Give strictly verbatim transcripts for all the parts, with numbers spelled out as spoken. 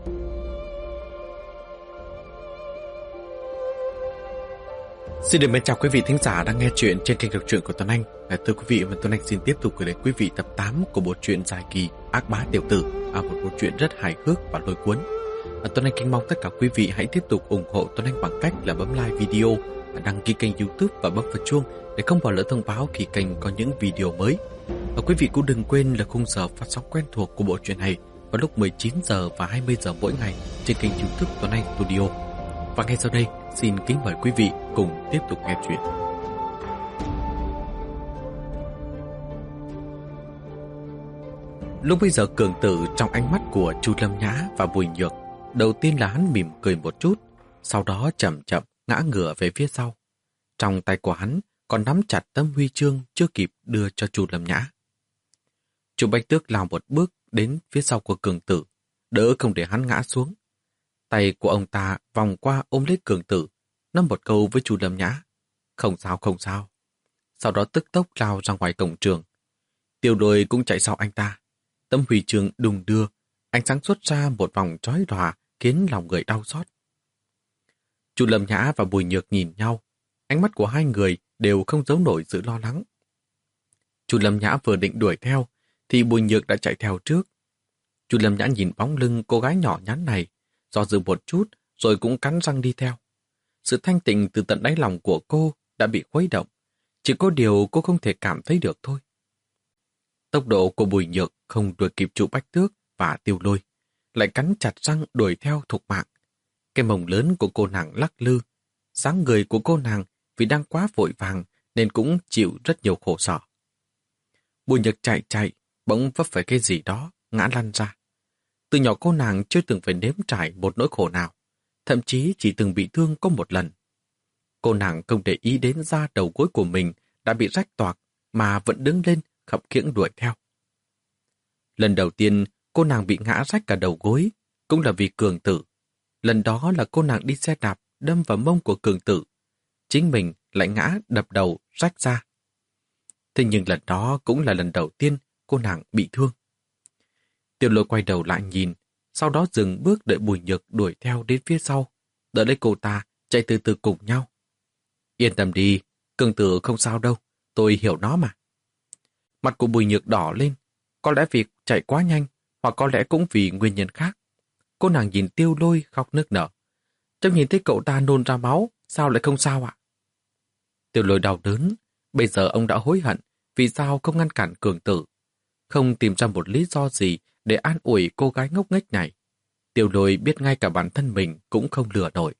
Xin được mến chào quý vị thính giả đang nghe chuyện trên kênh đọc truyện của Tuấn Anh. À, thưa quý vị, và Tuấn Anh xin tiếp tục gửi đến quý vị tập tám của bộ truyện dài kỳ Ác Bá Tiểu Tử, à, một bộ truyện rất hài hước và lôi cuốn. À, Tuấn Anh kính mong tất cả quý vị hãy tiếp tục ủng hộ Tuấn Anh bằng cách là bấm like video, đăng ký kênh YouTube và bấm vào chuông để không bỏ lỡ thông báo khi kênh có những video mới. Và quý vị cũng đừng quên là khung giờ phát sóng quen thuộc của bộ truyện này vào lúc mười chín giờ và hai mươi giờ mỗi ngày trên kênh YouTube Tuấn Anh Studio. Và ngay sau đây, xin kính mời quý vị cùng tiếp tục nghe chuyện. Lúc bây giờ Cường Tử trong ánh mắt của Chu Lâm Nhã và Bùi Nhược, đầu tiên là hắn mỉm cười một chút, sau đó chậm chậm ngã ngửa về phía sau. Trong tay của hắn còn nắm chặt tấm huy chương chưa kịp đưa cho Chu Lâm Nhã. Chu Bạch Tước lao một bước đến phía sau của Cường Tử, đỡ không để hắn ngã xuống. Tay của ông ta vòng qua ôm lấy Cường Tử, nói một câu với Chu Lâm Nhã: "Không sao, không sao." Sau đó tức tốc lao ra ngoài cổng trường. Tiêu Lôi cũng chạy sau anh ta. Tấm huy chương đùng đưa, ánh sáng xuất ra một vòng chói lòa khiến lòng người đau xót. Chu Lâm Nhã và Bùi Nhược nhìn nhau, ánh mắt của hai người đều không giấu nổi sự lo lắng. Chu Lâm Nhã vừa định đuổi theo, thì Bùi Nhược đã chạy theo trước. Chu Lâm Nhã nhìn bóng lưng cô gái nhỏ nhắn này, do dự một chút rồi cũng cắn răng đi theo. Sự thanh tịnh từ tận đáy lòng của cô đã bị khuấy động, chỉ có điều cô không thể cảm thấy được thôi. Tốc độ của Bùi Nhược không đuổi kịp Chu Bạch Tước và Tiêu Lôi, lại cắn chặt răng đuổi theo thục mạng. Cái mông lớn của cô nàng lắc lư, dáng người của cô nàng vì đang quá vội vàng nên cũng chịu rất nhiều khổ sở. Bùi Nhược chạy chạy, bỗng vấp phải cái gì đó, ngã lăn ra. Từ nhỏ cô nàng chưa từng phải nếm trải một nỗi khổ nào, thậm chí chỉ từng bị thương có một lần. Cô nàng không để ý đến da đầu gối của mình đã bị rách toạc mà vẫn đứng lên khập khiễng đuổi theo. Lần đầu tiên cô nàng bị ngã rách cả đầu gối cũng là vì Cường Tử. Lần đó là cô nàng đi xe đạp đâm vào mông của Cường Tử. Chính mình lại ngã đập đầu rách ra. Thế nhưng lần đó cũng là lần đầu tiên cô nàng bị thương. Tiêu Lôi quay đầu lại nhìn, sau đó dừng bước đợi Bùi Nhược đuổi theo đến phía sau, đợi lấy cô ta chạy từ từ cùng nhau. "Yên tâm đi, Cường Tử không sao đâu, tôi hiểu nó mà." Mặt của Bùi Nhược đỏ lên, có lẽ vì chạy quá nhanh, hoặc có lẽ cũng vì nguyên nhân khác. Cô nàng nhìn Tiêu Lôi khóc nức nở. "Cháu nhìn thấy cậu ta nôn ra máu, sao lại không sao ạ?" Tiêu Lôi đau đớn, bây giờ ông đã hối hận vì sao không ngăn cản Cường Tử, không tìm ra một lý do gì để an ủi cô gái ngốc nghếch này. Tiêu Lôi biết ngay cả bản thân mình cũng không lừa nổi.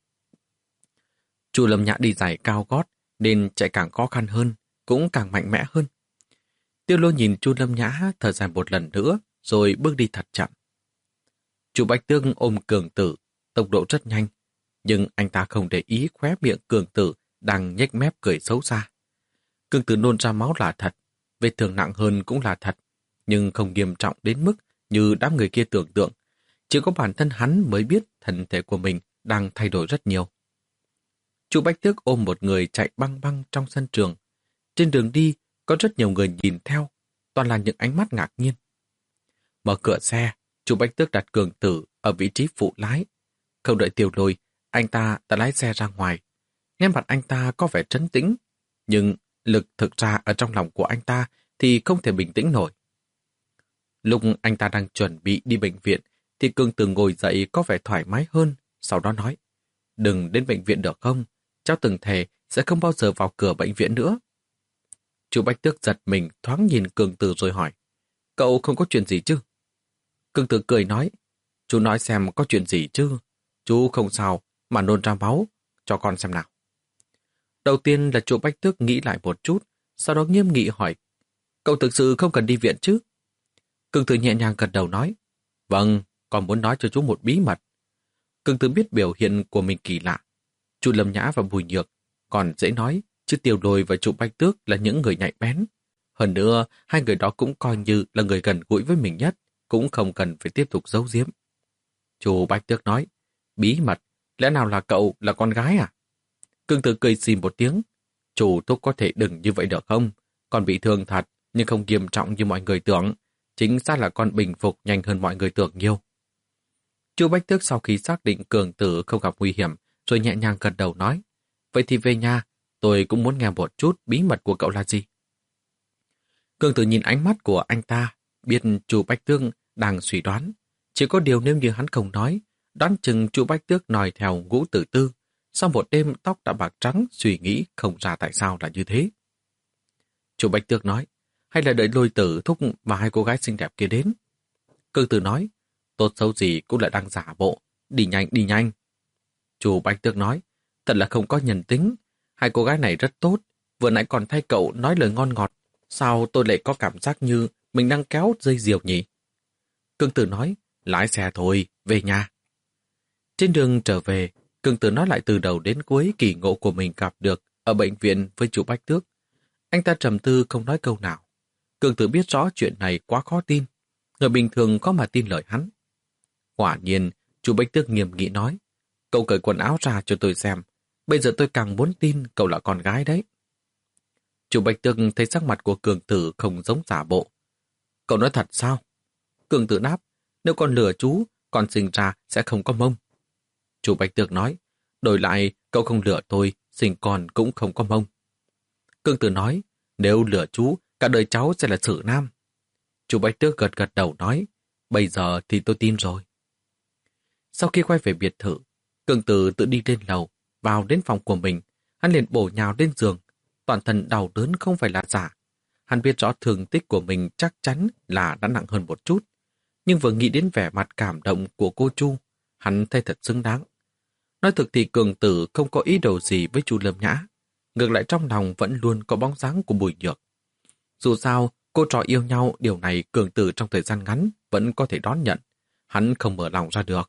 Chu Lâm Nhã đi giày cao gót nên chạy càng khó khăn hơn, cũng càng mạnh mẽ hơn. Tiêu Lôi nhìn Chu Lâm Nhã thở dài một lần nữa rồi bước đi thật chậm. Chu Bạch Tước ôm Cường Tử, tốc độ rất nhanh, nhưng anh ta không để ý khóe miệng Cường Tử đang nhếch mép cười xấu xa. Cường Tử nôn ra máu là thật, vết thương nặng hơn cũng là thật, nhưng không nghiêm trọng đến mức như đám người kia tưởng tượng. Chỉ có bản thân hắn mới biết thân thể của mình đang thay đổi rất nhiều. Chu Bạch Tước ôm một người chạy băng băng trong sân trường. Trên đường đi, có rất nhiều người nhìn theo, toàn là những ánh mắt ngạc nhiên. Mở cửa xe, Chu Bạch Tước đặt Cường Tử ở vị trí phụ lái. Không đợi Tiêu Lôi, anh ta đã lái xe ra ngoài. Nét mặt anh ta có vẻ trấn tĩnh, nhưng lực thực ra ở trong lòng của anh ta thì không thể bình tĩnh nổi. Lúc anh ta đang chuẩn bị đi bệnh viện, thì Cường Tử ngồi dậy có vẻ thoải mái hơn, sau đó nói: "Đừng đến bệnh viện được không? Cháu từng thề sẽ không bao giờ vào cửa bệnh viện nữa." Chu Bạch Tước giật mình thoáng nhìn Cường Tử rồi hỏi: "Cậu không có chuyện gì chứ?" Cường Tử cười nói: "Chú nói xem có chuyện gì chứ? Chú không sao mà nôn ra máu, cho con xem nào." Đầu tiên là Chu Bạch Tước nghĩ lại một chút, sau đó nghiêm nghị hỏi: "Cậu thực sự không cần đi viện chứ?" Cường Tử nhẹ nhàng gật đầu nói: "Vâng, con muốn nói cho chú một bí mật." Cường Tử biết biểu hiện của mình kỳ lạ. Chu Lâm Nhã và Bùi Nhược còn dễ nói, chứ Tiêu Lôi và Chu Bạch Tước là những người nhạy bén. Hơn nữa, hai người đó cũng coi như là người gần gũi với mình nhất, cũng không cần phải tiếp tục giấu giếm. Chu Bạch Tước nói: "Bí mật, lẽ nào là cậu là con gái à?" Cường Tử cười xì một tiếng: "Chủ thúc có thể đừng như vậy được không? Con bị thương thật, nhưng không nghiêm trọng như mọi người tưởng. Chính xác là con bình phục nhanh hơn mọi người tưởng nhiều." Chu Bách Tước sau khi xác định Cường Tử không gặp nguy hiểm, rồi nhẹ nhàng gật đầu nói, vậy thì về nhà, tôi cũng muốn nghe một chút bí mật của cậu là gì. Cường Tử nhìn ánh mắt của anh ta, biết Chu Bách Tước đang suy đoán. Chỉ có điều nếu như hắn không nói, đoán chừng Chu Bách Tước nói theo Ngũ Tử Tư. Sau một đêm tóc đã bạc trắng, suy nghĩ không ra tại sao là như thế. Chu Bách Tước nói, hay là đợi Lôi Tử thúc và hai cô gái xinh đẹp kia đến. Cường Tử nói, tốt xấu gì cũng lại đang giả bộ, đi nhanh đi nhanh. Chu Bách Tước nói, thật là không có nhân tính, hai cô gái này rất tốt, vừa nãy còn thay cậu nói lời ngon ngọt, sao tôi lại có cảm giác như mình đang kéo dây diều nhỉ? Cường Tử nói, lái xe thôi, về nhà. Trên đường trở về, Cường Tử nói lại từ đầu đến cuối kỳ ngộ của mình gặp được ở bệnh viện với Chu Bách Tước. Anh ta trầm tư không nói câu nào. Cường Tử biết rõ chuyện này quá khó tin. Người bình thường có mà tin lời hắn. Quả nhiên, Chu Bách Tước nghiêm nghị nói, cậu cởi quần áo ra cho tôi xem. Bây giờ tôi càng muốn tin cậu là con gái đấy. Chu Bách Tước thấy sắc mặt của Cường Tử không giống giả bộ. Cậu nói thật sao? Cường Tử đáp, nếu con lừa chú, con sinh ra sẽ không có mông. Chu Bách Tước nói, đổi lại cậu không lừa tôi, sinh con cũng không có mông. Cường Tử nói, nếu lừa chú, cả đời cháu sẽ là Sử Nam. Chu Bách Tước gật gật đầu nói, bây giờ thì tôi tin rồi. Sau khi quay về biệt thự, Cường Tử tự đi lên lầu, vào đến phòng của mình, hắn liền bổ nhào lên giường, toàn thân đau đớn không phải là giả. Hắn biết rõ thương tích của mình chắc chắn là đã nặng hơn một chút, nhưng vừa nghĩ đến vẻ mặt cảm động của cô Chu, hắn thấy thật xứng đáng. Nói thực thì Cường Tử không có ý đồ gì với Chu Lâm Nhã, ngược lại trong lòng vẫn luôn có bóng dáng của Bùi Nhược. Dù sao, cô trò yêu nhau, điều này Cường Tử trong thời gian ngắn vẫn có thể đón nhận, hắn không mở lòng ra được.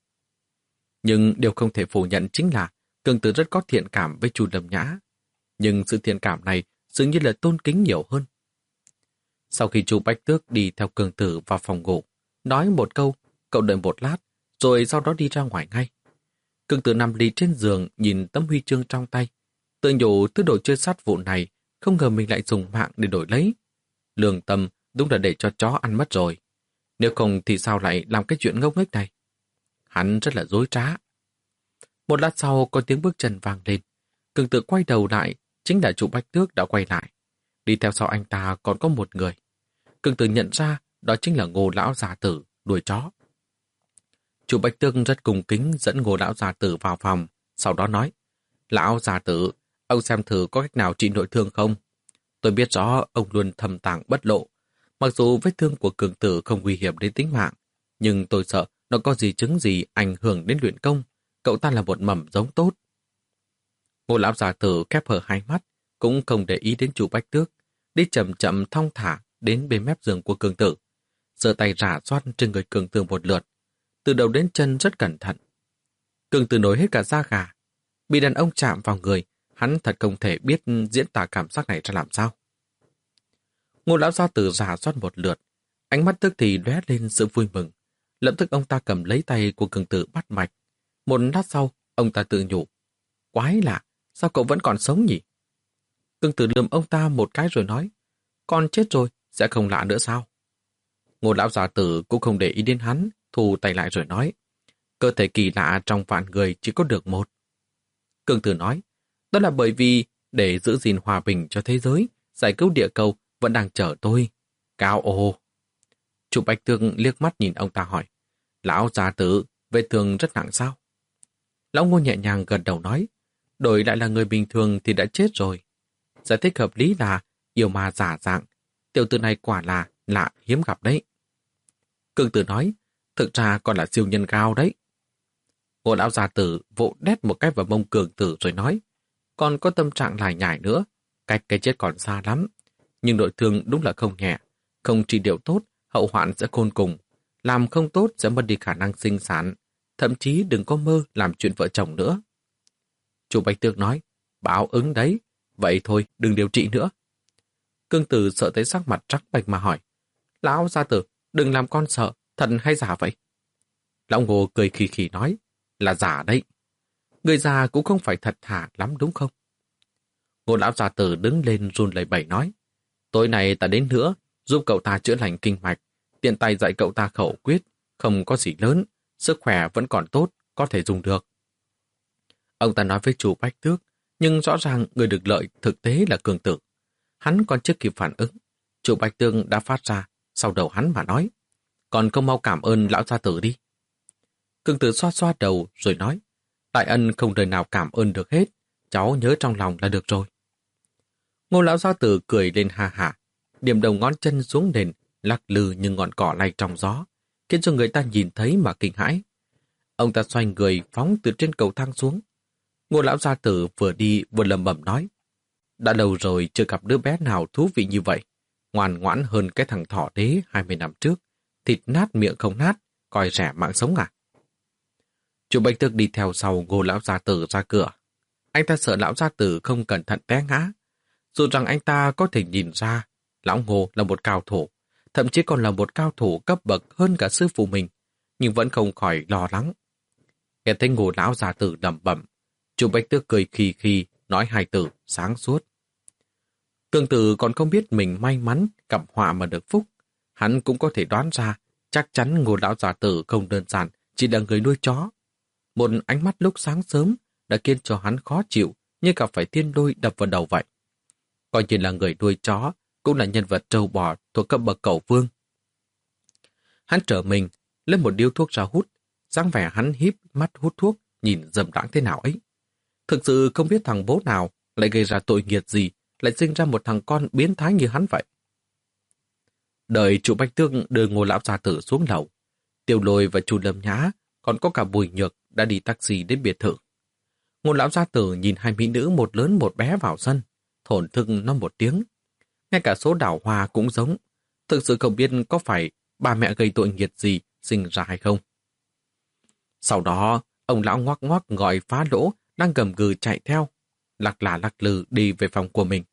Nhưng điều không thể phủ nhận chính là Cường Tử rất có thiện cảm với Chu Lâm Nhã, nhưng sự thiện cảm này dường như là tôn kính nhiều hơn. Sau khi Chu Bách Tước đi theo Cường Tử vào phòng ngủ, nói một câu, cậu đợi một lát, rồi sau đó đi ra ngoài ngay. Cường Tử nằm lì trên giường nhìn tấm huy chương trong tay, tự nhủ thứ đồ chơi sát vụ này, không ngờ mình lại dùng mạng để đổi lấy. Lương tâm đúng là để cho chó ăn mất rồi. Nếu không thì sao lại làm cái chuyện ngốc nghếch này? Hắn rất là dối trá. Một lát sau có tiếng bước chân vang lên. Cường Tử quay đầu lại, chính là Chu Bách Tước đã quay lại. Đi theo sau anh ta còn có một người. Cường Tử nhận ra đó chính là Ngô lão già tử đuổi chó. Chu Bách Tước rất cung kính dẫn Ngô lão già tử vào phòng, sau đó nói, lão già tử, ông xem thử có cách nào trị nội thương không? Tôi biết rõ ông luôn thầm tàng bất lộ. Mặc dù vết thương của Cường Tử không nguy hiểm đến tính mạng, nhưng tôi sợ nó có gì chứng gì ảnh hưởng đến luyện công. Cậu ta là một mầm giống tốt. Ngô lão già tử khép hờ hai mắt, cũng không để ý đến Chu Bách Tước, đi chậm chậm thong thả đến bên mép giường của Cường Tử, giơ tay rả soát trên người Cường Tử một lượt, từ đầu đến chân rất cẩn thận. Cường Tử nổi hết cả da gà, bị đàn ông chạm vào người, hắn thật không thể biết diễn tả cảm giác này ra làm sao. Ngô lão gia tử rả soát một lượt, ánh mắt tức thì lóe lên sự vui mừng. Lập tức ông ta cầm lấy tay của Cường Tử bắt mạch. Một lát sau, ông ta tự nhủ, quái lạ, sao cậu vẫn còn sống nhỉ? Cường Tử lườm ông ta một cái rồi nói, con chết rồi, sẽ không lạ nữa sao? Ngô lão gia tử cũng không để ý đến hắn, thu tay lại rồi nói, cơ thể kỳ lạ trong vạn người chỉ có được một. Cường Tử nói, đó là bởi vì để giữ gìn hòa bình cho thế giới, giải cứu địa cầu vẫn đang chờ tôi. Cao ồ. Chu Bách Tước liếc mắt nhìn ông ta hỏi, lão gia tử, vết thương rất nặng sao? Lão Ngô nhẹ nhàng gật đầu nói, đổi lại là người bình thường thì đã chết rồi. Giải thích hợp lý là yêu ma giả dạng, tiểu tử này quả là lạ hiếm gặp đấy. Cường Tử nói, thực ra còn là siêu nhân cao đấy. Ngô lão gia tử vỗ đét một cái vào mông Cường Tử rồi nói, còn có tâm trạng lải nhải nữa, cách cái chết còn xa lắm, nhưng nội thương đúng là không nhẹ, không trị liệu tốt, hậu hoạn sẽ khôn cùng, làm không tốt sẽ mất đi khả năng sinh sản, thậm chí đừng có mơ làm chuyện vợ chồng nữa. Chu Bách Tước nói, báo ứng đấy, vậy thôi đừng điều trị nữa. Cường Tử sợ tới sắc mặt trắng bệch mà hỏi, lão gia tử, đừng làm con sợ, thật hay giả vậy? Lão Ngô cười khì khì nói, là giả đấy. Người già cũng không phải thật thà lắm đúng không? Ngô lão gia tử đứng lên run lẩy bẩy nói, tối nay ta đến nữa, giúp cậu ta chữa lành kinh mạch, tiện tay dạy cậu ta khẩu quyết, không có gì lớn, sức khỏe vẫn còn tốt, có thể dùng được. Ông ta nói với chủ Bách Tước, nhưng rõ ràng người được lợi thực tế là Cường Tử. Hắn còn chưa kịp phản ứng, chủ Bách Tước đã phát ra, sau đầu hắn mà nói, còn không mau cảm ơn lão gia tử đi. Cường Tử xoa xoa đầu rồi nói, đại ân không đời nào cảm ơn được hết, cháu nhớ trong lòng là được rồi. Ngô lão gia tử cười lên ha hả, điểm đầu ngón chân xuống nền, lắc lư như ngọn cỏ lay trong gió, khiến cho người ta nhìn thấy mà kinh hãi. Ông ta xoay người phóng từ trên cầu thang xuống. Ngô lão gia tử vừa đi vừa lẩm bẩm nói, đã lâu rồi chưa gặp đứa bé nào thú vị như vậy, ngoan ngoãn hơn cái thằng thỏ đế hai mươi năm trước, thịt nát miệng không nát, coi rẻ mạng sống à. Chủ Bách Tước đi theo sau Ngô lão gia tử ra cửa. Anh ta sợ lão gia tử không cẩn thận té ngã. Dù rằng anh ta có thể nhìn ra, lão Ngô là một cao thủ, thậm chí còn là một cao thủ cấp bậc hơn cả sư phụ mình, nhưng vẫn không khỏi lo lắng. Nghe thấy Ngô lão gia tử lẩm bẩm, chủ Bách Tước cười khì khì, nói hai từ sáng suốt. Tương tự còn không biết mình may mắn gặp họa mà được phúc, hắn cũng có thể đoán ra chắc chắn Ngô lão gia tử không đơn giản chỉ là người nuôi chó. Một ánh mắt lúc sáng sớm đã khiến cho hắn khó chịu như gặp phải thiên lôi đập vào đầu vậy. Coi như là người nuôi chó, cũng là nhân vật trâu bò thuộc cấp bậc cẩu vương. Hắn trở mình, lấy một điếu thuốc ra hút, dáng vẻ hắn híp mắt hút thuốc, nhìn dầm đãng thế nào ấy. Thực sự không biết thằng bố nào lại gây ra tội nghiệt gì, lại sinh ra một thằng con biến thái như hắn vậy. Đợi chủ Bách Tước đưa Ngô lão gia tử xuống lầu, Tiêu Lôi và chủ Lâm Nhã, còn có cả Bùi Nhược đã đi taxi đến biệt thự. Ngô lão gia tử nhìn hai mỹ nữ một lớn một bé vào sân, thổn thức nó một tiếng. Ngay cả số đảo hoa cũng giống, thực sự không biết có phải bà mẹ gây tội nghiệt gì sinh ra hay không. Sau đó, ông lão ngoắc ngoắc gọi Phá Lỗ đang gầm gừ chạy theo, lắc là lắc lư đi về phòng của mình.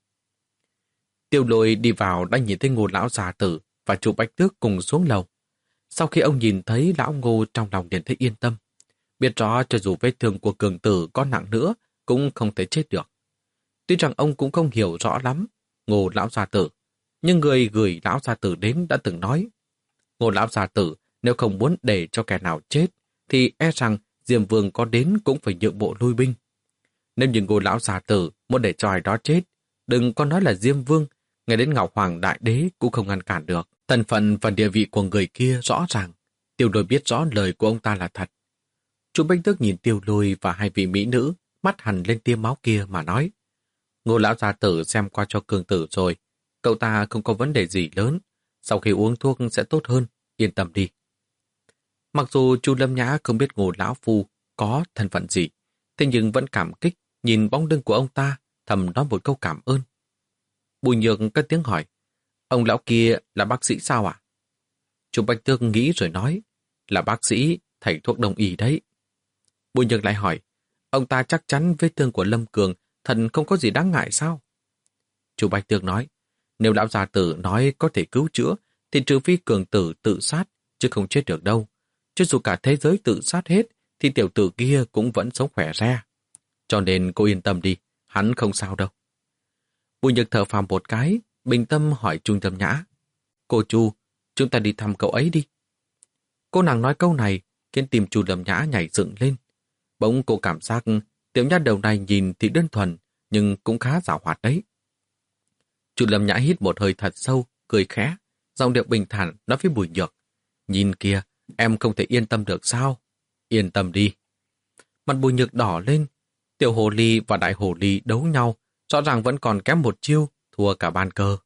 Tiêu Lôi đi vào đã nhìn thấy Ngô lão gia tử và chủ Bách Tước cùng xuống lầu. Sau khi ông nhìn thấy lão Ngô trong lòng liền thấy yên tâm, biết rõ cho dù vết thương của Cường Tử có nặng nữa cũng không thể chết được. Tuy rằng ông cũng không hiểu rõ lắm Ngô lão gia tử, nhưng người gửi lão gia tử đến đã từng nói, Ngô lão gia tử nếu không muốn để cho kẻ nào chết, thì e rằng Diêm Vương có đến cũng phải nhượng bộ lui binh. Nếu như Ngô lão gia tử muốn để cho ai đó chết, đừng có nói là Diêm Vương, ngay đến Ngọc Hoàng Đại Đế cũng không ngăn cản được. Thân phận và địa vị của người kia rõ ràng, Tiêu Lôi biết rõ lời của ông ta là thật. Chủ Bách Tước nhìn Tiêu Lôi và hai vị mỹ nữ, mắt hằn lên tia máu kia mà nói, Ngô lão gia tử xem qua cho Cường Tử rồi, cậu ta không có vấn đề gì lớn, sau khi uống thuốc sẽ tốt hơn, yên tâm đi. Mặc dù chu Lâm Nhã không biết Ngô lão phu có thân phận gì, thế nhưng vẫn cảm kích nhìn bóng lưng của ông ta, thầm nói một câu cảm ơn. Bùi Nhược cất tiếng hỏi, ông lão kia là bác sĩ sao ạ? À? Chu Bách Tước nghĩ rồi nói, là bác sĩ, thầy thuốc đông y đấy. Bùi Nhược lại hỏi, ông ta chắc chắn vết thương của Lâm Cường thần không có gì đáng ngại sao? Chu Bách Tước nói, nếu lão gia tử nói có thể cứu chữa, thì trừ phi Cường Tử tự sát, chứ không chết được đâu. Chứ dù cả thế giới tự sát hết, thì tiểu tử kia cũng vẫn sống khỏe re. Cho nên cô yên tâm đi, hắn không sao đâu. Bùi Nhược thở phào một cái, bình tâm hỏi Chu Lâm Nhã, cô Chu, chúng ta đi thăm cậu ấy đi. Cô nàng nói câu này, khiến tim Chu Lâm Nhã nhảy dựng lên. Bỗng cô cảm giác tiểu nha đầu này nhìn thì đơn thuần, nhưng cũng khá giàu hoạt đấy. Chu Lâm Nhã hít một hơi thật sâu, cười khẽ, giọng điệu bình thản nói với Bùi Nhược, nhìn kìa, em không thể yên tâm được sao? Yên tâm đi. Mặt Bùi Nhược đỏ lên, tiểu hồ ly và đại hồ ly đấu nhau, rõ ràng vẫn còn kém một chiêu, thua cả ban cờ.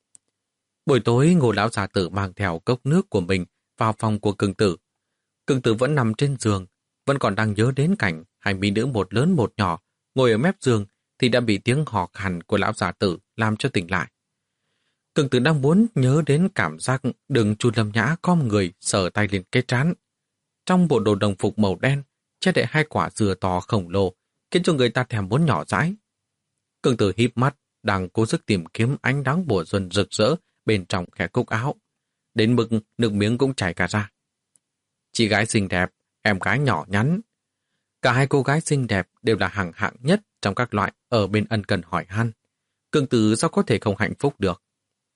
Buổi tối, Ngô lão gia tử mang theo cốc nước của mình vào phòng của Cường Tử. Cường Tử vẫn nằm trên giường, vẫn còn đang nhớ đến cảnh hai mỹ nữ một lớn một nhỏ ngồi ở mép giường thì đã bị tiếng hò khàn của lão gia tử làm cho tỉnh lại. Cường Tử đang muốn nhớ đến cảm giác đường Chu Lâm Nhã khom người sờ tay lên cái trán. Trong bộ đồ đồng phục màu đen, che đậy hai quả dừa to khổng lồ, khiến cho người ta thèm muốn nhỏ dãi. Cường Tử híp mắt, đang cố sức tìm kiếm ánh nắng mùa xuân rực rỡ bên trong khe cúc áo. Đến mức nước miếng cũng chảy cả ra. Chị gái xinh đẹp, em gái nhỏ nhắn. Cả hai cô gái xinh đẹp đều là hàng hạng nhất trong các loại ở bên ân cần hỏi han. Cường Tử sao có thể không hạnh phúc được.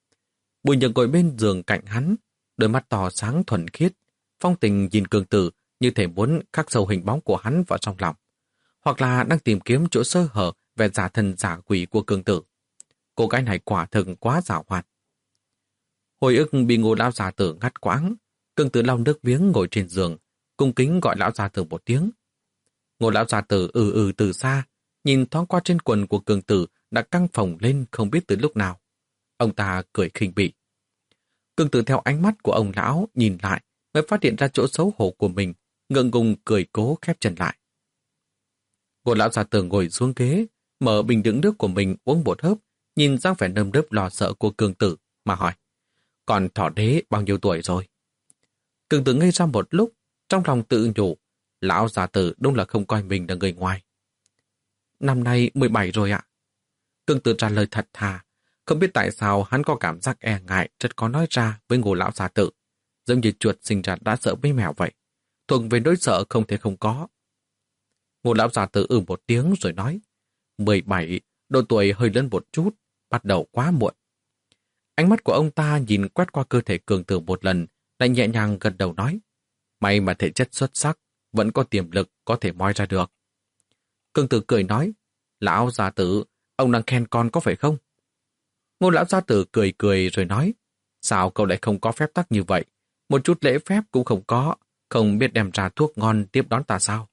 Bùi Nhược ngồi bên giường cạnh hắn, đôi mắt to sáng thuần khiết, phong tình nhìn Cường Tử như thể muốn khắc sâu hình bóng của hắn vào trong lòng, hoặc là đang tìm kiếm chỗ sơ hở về giả thần giả quỷ của Cương Tử. Cô gái này quả thực quá giàu hoạt. Hồi ức bị Ngô lão gia tử ngắt quãng, Cương Tử lau nước miếng ngồi trên giường, cung kính gọi lão gia tử một tiếng. Ngô lão gia tử ừ ừ từ xa, nhìn thoáng qua trên quần của Cương Tử đã căng phồng lên không biết từ lúc nào. Ông ta cười khinh bỉ. Cương Tử theo ánh mắt của ông lão nhìn lại mới phát hiện ra chỗ xấu hổ của mình, ngượng ngùng cười cố khép chân lại. Ngô lão gia tử ngồi xuống ghế, mở bình đựng nước của mình uống một hớp, nhìn dáng vẻ nơm nớp lo sợ của Cương Tử mà hỏi: "Còn thỏ đế bao nhiêu tuổi rồi?" Cương Tử ngây ra một lúc, trong lòng tự nhủ, lão gia tử đúng là không coi mình là người ngoài. "Năm nay mười bảy rồi ạ." Cương Tử trả lời thật thà, không biết tại sao hắn có cảm giác e ngại rất khó nói ra với Ngô lão gia tử, giống như chuột sinh ra đã sợ với mèo vậy, thuộc về nỗi sợ không thể không có. Ngô lão gia tử ừ một tiếng rồi nói: mười bảy, độ tuổi hơi lớn một chút, bắt đầu quá muộn. Ánh mắt của ông ta nhìn quét qua cơ thể Cương Tử một lần, lại nhẹ nhàng gật đầu nói: "May mà thể chất xuất sắc, vẫn có tiềm lực có thể moi ra được." Cương Tử cười nói: "Lão gia tử, ông đang khen con có phải không?" Ngô lão gia tử cười cười rồi nói: "Sao cậu lại không có phép tắc như vậy? Một chút lễ phép cũng không có, không biết đem ra thuốc ngon tiếp đón ta sao?"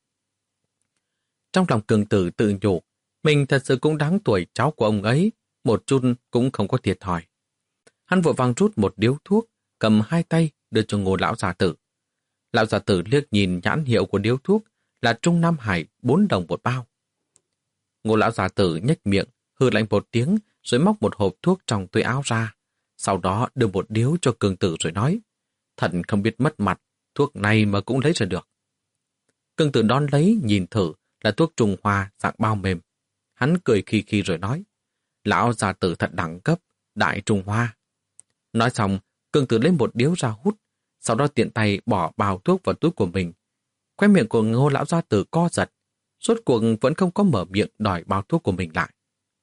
Trong lòng Cương Tử tự nhủ, mình thật sự cũng đáng tuổi cháu của ông ấy, một chút cũng không có thiệt thòi. Hắn vội vàng rút một điếu thuốc, cầm hai tay đưa cho Ngô lão gia tử. Lão gia tử liếc nhìn nhãn hiệu của điếu thuốc là Trung Nam Hải bốn đồng một bao. Ngô lão gia tử nhếch miệng, hừ lạnh một tiếng rồi móc một hộp thuốc trong túi áo ra. Sau đó đưa một điếu cho Cương Tử rồi nói: "Thật không biết mất mặt, thuốc này mà cũng lấy ra được." Cương Tử đón lấy nhìn thử là thuốc Trung Hoa dạng bao mềm. Hắn cười khi khi rồi nói: "Lão gia tử thật đẳng cấp, đại Trung Hoa." Nói xong, Cương Tử lấy một điếu ra hút, sau đó tiện tay bỏ bao thuốc vào túi của mình. Khóe miệng của Ngô lão gia tử co giật, rốt cuộc vẫn không có mở miệng đòi bao thuốc của mình lại.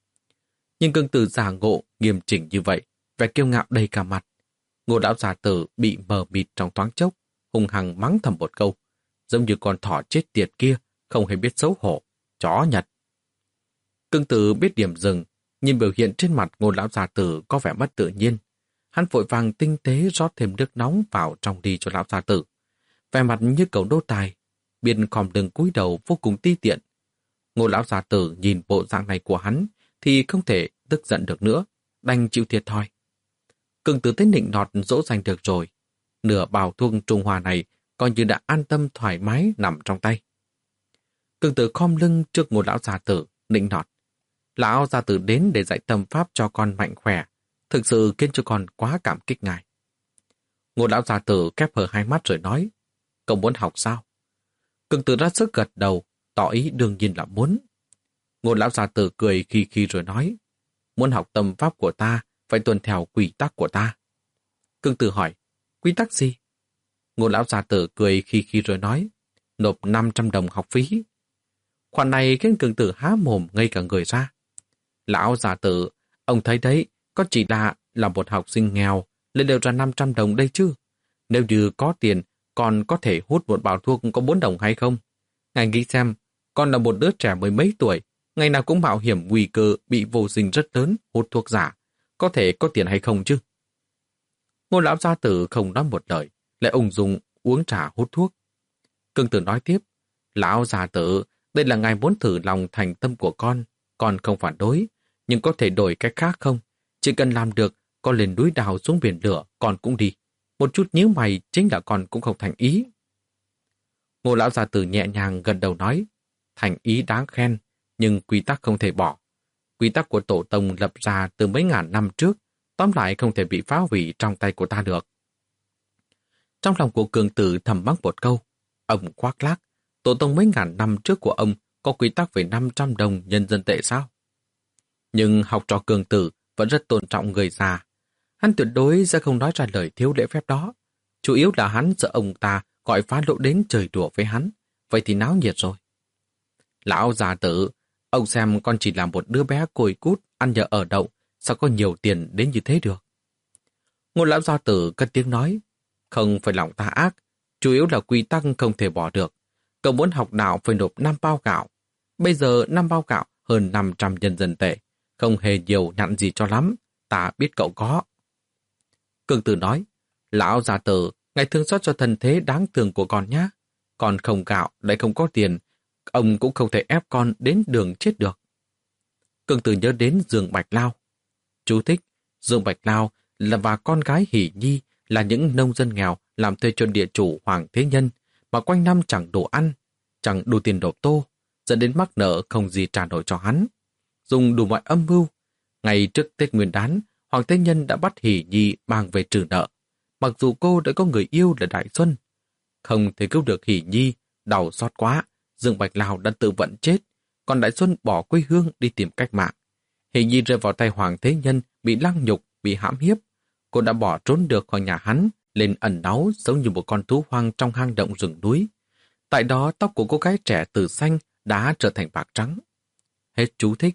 Nhưng Cương Tử giả ngộ, nghiêm chỉnh như vậy, vẻ kiêu ngạo đầy cả mặt. Ngô lão gia tử bị mờ mịt trong thoáng chốc, hung hăng mắng thầm một câu, giống như con thỏ chết tiệt kia, không hề biết xấu hổ, chó Nhật. Cương Tử biết điểm dừng, nhìn biểu hiện trên mặt Ngô lão gia tử có vẻ mất tự nhiên. Hắn vội vàng tinh tế rót thêm nước nóng vào trong ly cho lão gia tử. Vẻ mặt như cậu đô tài, biên khom lưng cúi đầu vô cùng ti tiện. Ngô lão gia tử nhìn bộ dạng này của hắn thì không thể tức giận được nữa, đành chịu thiệt thòi. Cương Tử thấy nịnh nọt dỗ dành được rồi, nửa bào thuốc Trung Hoa này coi như đã an tâm thoải mái nằm trong tay. Cương Tử khom lưng trước Ngô lão gia tử, nịnh nọt: "Lão gia tử đến để dạy tâm pháp cho con mạnh khỏe, thực sự khiến cho con quá cảm kích ngài." Ngô lão gia tử khép hờ hai mắt rồi nói: "Cậu muốn học sao?" Cương Tử ra sức gật đầu, tỏ ý đương nhiên là muốn. Ngô lão gia tử cười khi khi rồi nói: "Muốn học tâm pháp của ta, phải tuân theo quy tắc của ta." Cương Tử hỏi: "Quy tắc gì?" Ngô lão gia tử cười khi khi rồi nói: "Nộp năm trăm đồng học phí." Khoản này khiến Cương Tử há mồm ngây cả người ra. "Lão gia tử, ông thấy đấy, có chỉ là là một học sinh nghèo, lên đều ra năm trăm đồng đây chứ. Nếu như có tiền, còn có thể hút một bao thuốc có bốn đồng hay không? Ngài nghĩ xem, con là một đứa trẻ mười mấy tuổi, ngày nào cũng mạo hiểm nguy cơ bị vô sinh rất lớn, hút thuốc giả. Có thể có tiền hay không chứ?" Ngô lão gia tử không nói một lời, lại ung dung uống trà hút thuốc. Cương Tử nói tiếp: "Lão gia tử, đây là ngài muốn thử lòng thành tâm của con, con không phản đối, nhưng có thể đổi cách khác không? Chỉ cần làm được, con lên núi đào xuống biển lửa, con cũng đi. Một chút nhíu mày chính là con cũng không thành ý." Ngô lão gia tử nhẹ nhàng gần đầu nói: "Thành ý đáng khen, nhưng quy tắc không thể bỏ. Quy tắc của tổ tông lập ra từ mấy ngàn năm trước, tóm lại không thể bị phá hủy trong tay của ta được." Trong lòng của Cương Tử thầm mắng một câu: "Ông khoác lác, tổ tông mấy ngàn năm trước của ông có quy tắc về năm trăm đồng nhân dân tệ sao?" Nhưng học trò Cương Tử vẫn rất tôn trọng người già. Hắn tuyệt đối sẽ không nói ra lời thiếu lễ phép đó. Chủ yếu là hắn sợ ông ta gọi phá lỗ đến trời đùa với hắn. Vậy thì náo nhiệt rồi. "Lão già tử, ông xem con chỉ là một đứa bé côi cút, ăn nhờ ở đậu, sao có nhiều tiền đến như thế được?" Ngô lão gia tử cất tiếng nói: "Không phải lòng ta ác, Chủ yếu là quy tắc không thể bỏ được. Cậu muốn học đạo phải nộp năm bao gạo. Bây giờ năm bao gạo hơn năm trăm nhân dân tệ. Không hề nhiều nhặn gì cho lắm. Ta biết cậu có. Cương Tử nói, lão già tử, ngài thương xót cho thân thế đáng thương của con nhá. Con không gạo, lại không có tiền. Ông cũng không thể ép con đến đường chết được. Cương Tử nhớ đến Dương Bạch Lao. Chú thích, Dương Bạch Lao là và con gái Hỷ Nhi là những nông dân nghèo làm thuê cho địa chủ Hoàng Thế Nhân mà quanh năm chẳng đủ ăn, chẳng đủ tiền nộp tô, dẫn đến mắc nợ không gì trả nổi cho hắn. Dùng đủ mọi âm mưu. Ngày trước Tết Nguyên Đán, Hoàng Thế Nhân đã bắt Hỷ Nhi mang về trừ nợ, mặc dù cô đã có người yêu là Đại Xuân. Không thể cứu được Hỷ Nhi, đau xót quá, Dương Bạch Lao đã tự vận chết, còn Đại Xuân bỏ quê hương đi tìm cách mạng. Hỷ Nhi rơi vào tay Hoàng Thế Nhân, bị lăng nhục, bị hãm hiếp. Cô đã bỏ trốn được khỏi nhà hắn, lên ẩn náu giống như một con thú hoang trong hang động rừng núi. Tại đó tóc của cô gái trẻ từ xanh đã trở thành bạc trắng. Hết chú thích.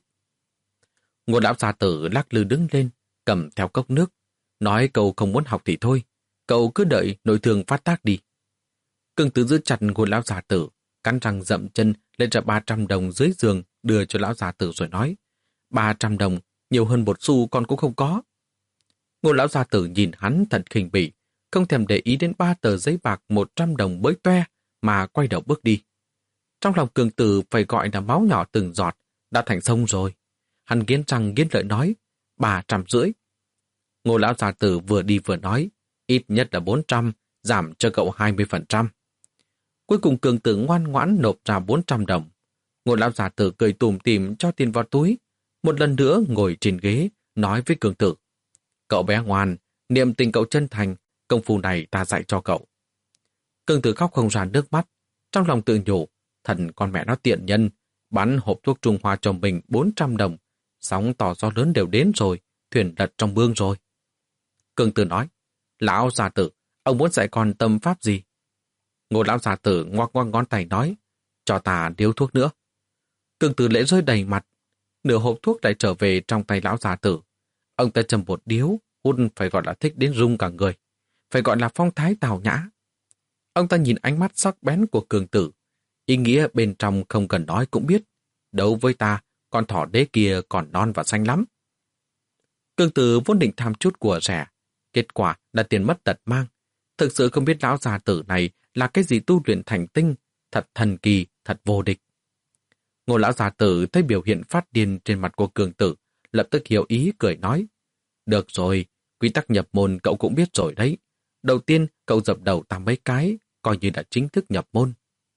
Ngô lão gia tử lắc lư đứng lên, cầm theo cốc nước, nói cậu không muốn học thì thôi, cậu cứ đợi nội thương phát tác đi. Cương Tử giữ chặt Ngô lão gia tử, cắn răng dậm chân lên ra ba trăm đồng dưới giường đưa cho lão gia tử rồi nói, ba trăm đồng, nhiều hơn một xu con cũng không có. Ngô lão gia tử nhìn hắn thật khinh bỉ, không thèm để ý đến ba tờ giấy bạc một trăm đồng bới toe mà quay đầu bước đi. Trong lòng Cương Tử phải gọi là máu nhỏ từng giọt, đã thành sông rồi. Hắn nghiến răng nghiến lợi nói, ba trăm rưỡi. Ngô lão gia tử vừa đi vừa nói, ít nhất là bốn trăm, giảm cho cậu hai mươi phần trăm. Cuối cùng Cương Tử ngoan ngoãn nộp ra bốn trăm đồng. Ngô lão gia tử cười tủm tỉm cho tiền vào túi, một lần nữa ngồi trên ghế, nói với Cương Tử, cậu bé ngoan, niệm tình cậu chân thành, công phu này ta dạy cho cậu. Cương Tử khóc không ra nước mắt, trong lòng tự nhủ, thần con mẹ nó tiện nhân, bán hộp thuốc Trung Hoa cho mình bốn trăm đồng, sóng to gió lớn đều đến rồi, thuyền lật trong mương rồi. Cương Tử nói, lão gia tử, ông muốn dạy con tâm pháp gì? Ngô lão gia tử ngoắc ngoắc ngón tay nói, cho ta điếu thuốc nữa. Cương Tử lễ rơi đầy mặt, nửa hộp thuốc lại trở về trong tay lão gia tử. Ông ta châm một điếu, hút phải gọi là thích đến rung cả người, phải gọi là phong thái tào nhã. Ông ta nhìn ánh mắt sắc bén của Cương Tử, ý nghĩa bên trong không cần nói cũng biết, đấu với ta, con thỏ đế kia còn non và xanh lắm. Cương Tử vốn định tham chút của rẻ, kết quả là tiền mất tật mang. Thực sự không biết lão già tử này là cái gì tu luyện thành tinh, thật thần kỳ, thật vô địch. Ngô lão già tử thấy biểu hiện phát điên trên mặt của Cương Tử, lập tức hiểu ý cười nói, được rồi, quy tắc nhập môn cậu cũng biết rồi đấy. Đầu tiên cậu dập đầu ta mấy cái, coi như đã chính thức nhập môn.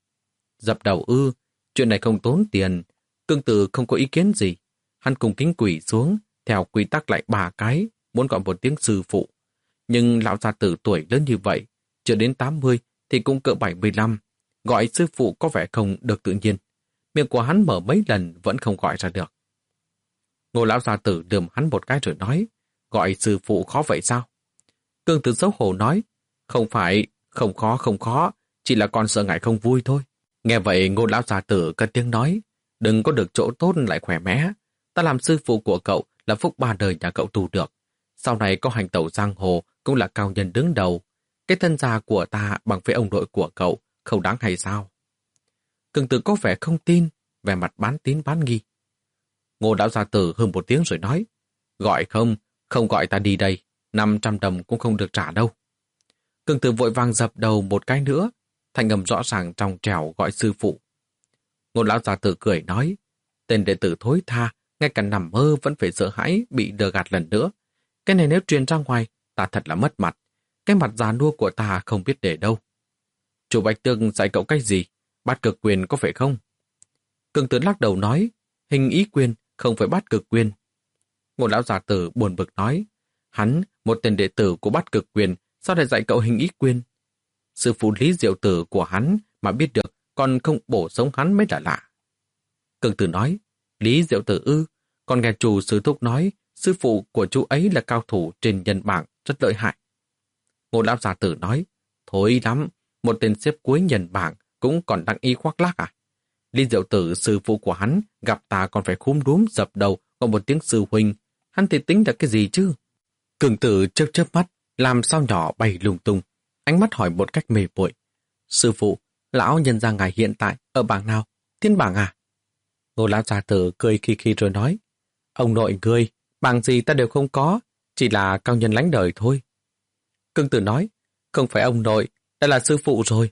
Dập đầu ư, chuyện này không tốn tiền. Cương Tử không có ý kiến gì. Hắn cùng kính quỷ xuống, theo quy tắc lại ba cái, muốn gọi một tiếng sư phụ. Nhưng lão gia tử tuổi lớn như vậy, chưa đến tám mươi thì cũng cỡ bảy mươi lăm, gọi sư phụ có vẻ không được tự nhiên. Miệng của hắn mở mấy lần vẫn không gọi ra được. Ngô lão gia tử lườm hắn một cái rồi nói, gọi sư phụ khó vậy sao? Cương Tử xấu hổ nói, không phải, không khó không khó, chỉ là con sợ ngại không vui thôi. Nghe vậy Ngô lão gia tử cất tiếng nói, đừng có được chỗ tốt lại khỏe mẽ. Ta làm sư phụ của cậu là phúc ba đời nhà cậu tu được. Sau này có hành tẩu giang hồ cũng là cao nhân đứng đầu. Cái thân già của ta bằng với ông nội của cậu không đáng hay sao? Cương Tử có vẻ không tin, vẻ mặt bán tín bán nghi. Ngô lão gia tử hừ một tiếng rồi nói, gọi không, không gọi ta đi đây, năm trăm đồng cũng không được trả đâu. Cương Tử vội vàng dập đầu một cái nữa, thanh âm rõ ràng trong trẻo gọi sư phụ. Ngô lão gia tử cười nói, tên đệ tử thối tha, ngay cả nằm mơ vẫn phải sợ hãi bị lừa gạt lần nữa. Cái này nếu truyền ra ngoài, ta thật là mất mặt. Cái mặt già nua của ta không biết để đâu. Chủ Bạch Tương dạy cậu cách gì? Bát cực quyền có phải không? Cương Tử lắc đầu nói, hình ý quyền không phải bát cực quyền. Ngô lão gia tử buồn bực nói, hắn, một tên đệ tử của bát cực quyền, sao lại dạy cậu hình ý quyền? Sư phụ Lý Diệu Tử của hắn mà biết được, còn không bổ sống hắn mới là lạ. Cương Tử nói, Lý Diệu Tử ư, còn nghe chủ sư thúc nói, sư phụ của chú ấy là cao thủ trên nhân bảng, rất lợi hại. Ngô lão gia tử nói, thối lắm, một tên xếp cuối nhân bảng cũng còn đăng y khoác lác à? Lý Diệu Tử sư phụ của hắn gặp ta còn phải khúm đúm dập đầu gọi một tiếng sư huynh, hắn thì tính là cái gì chứ? Cương Tử chớp chớp mắt, làm sao nhỏ bay lung tung, ánh mắt hỏi một cách mê muội, Sư phụ, lão nhân gia ngài hiện tại ở bảng nào? Thiên bảng à? Ngô lão gia tử cười khi khi rồi nói, ông nội ngươi, bảng gì ta đều không có, chỉ là cao nhân lánh đời thôi. Cương Tử nói, không phải ông nội, đây là sư phụ rồi.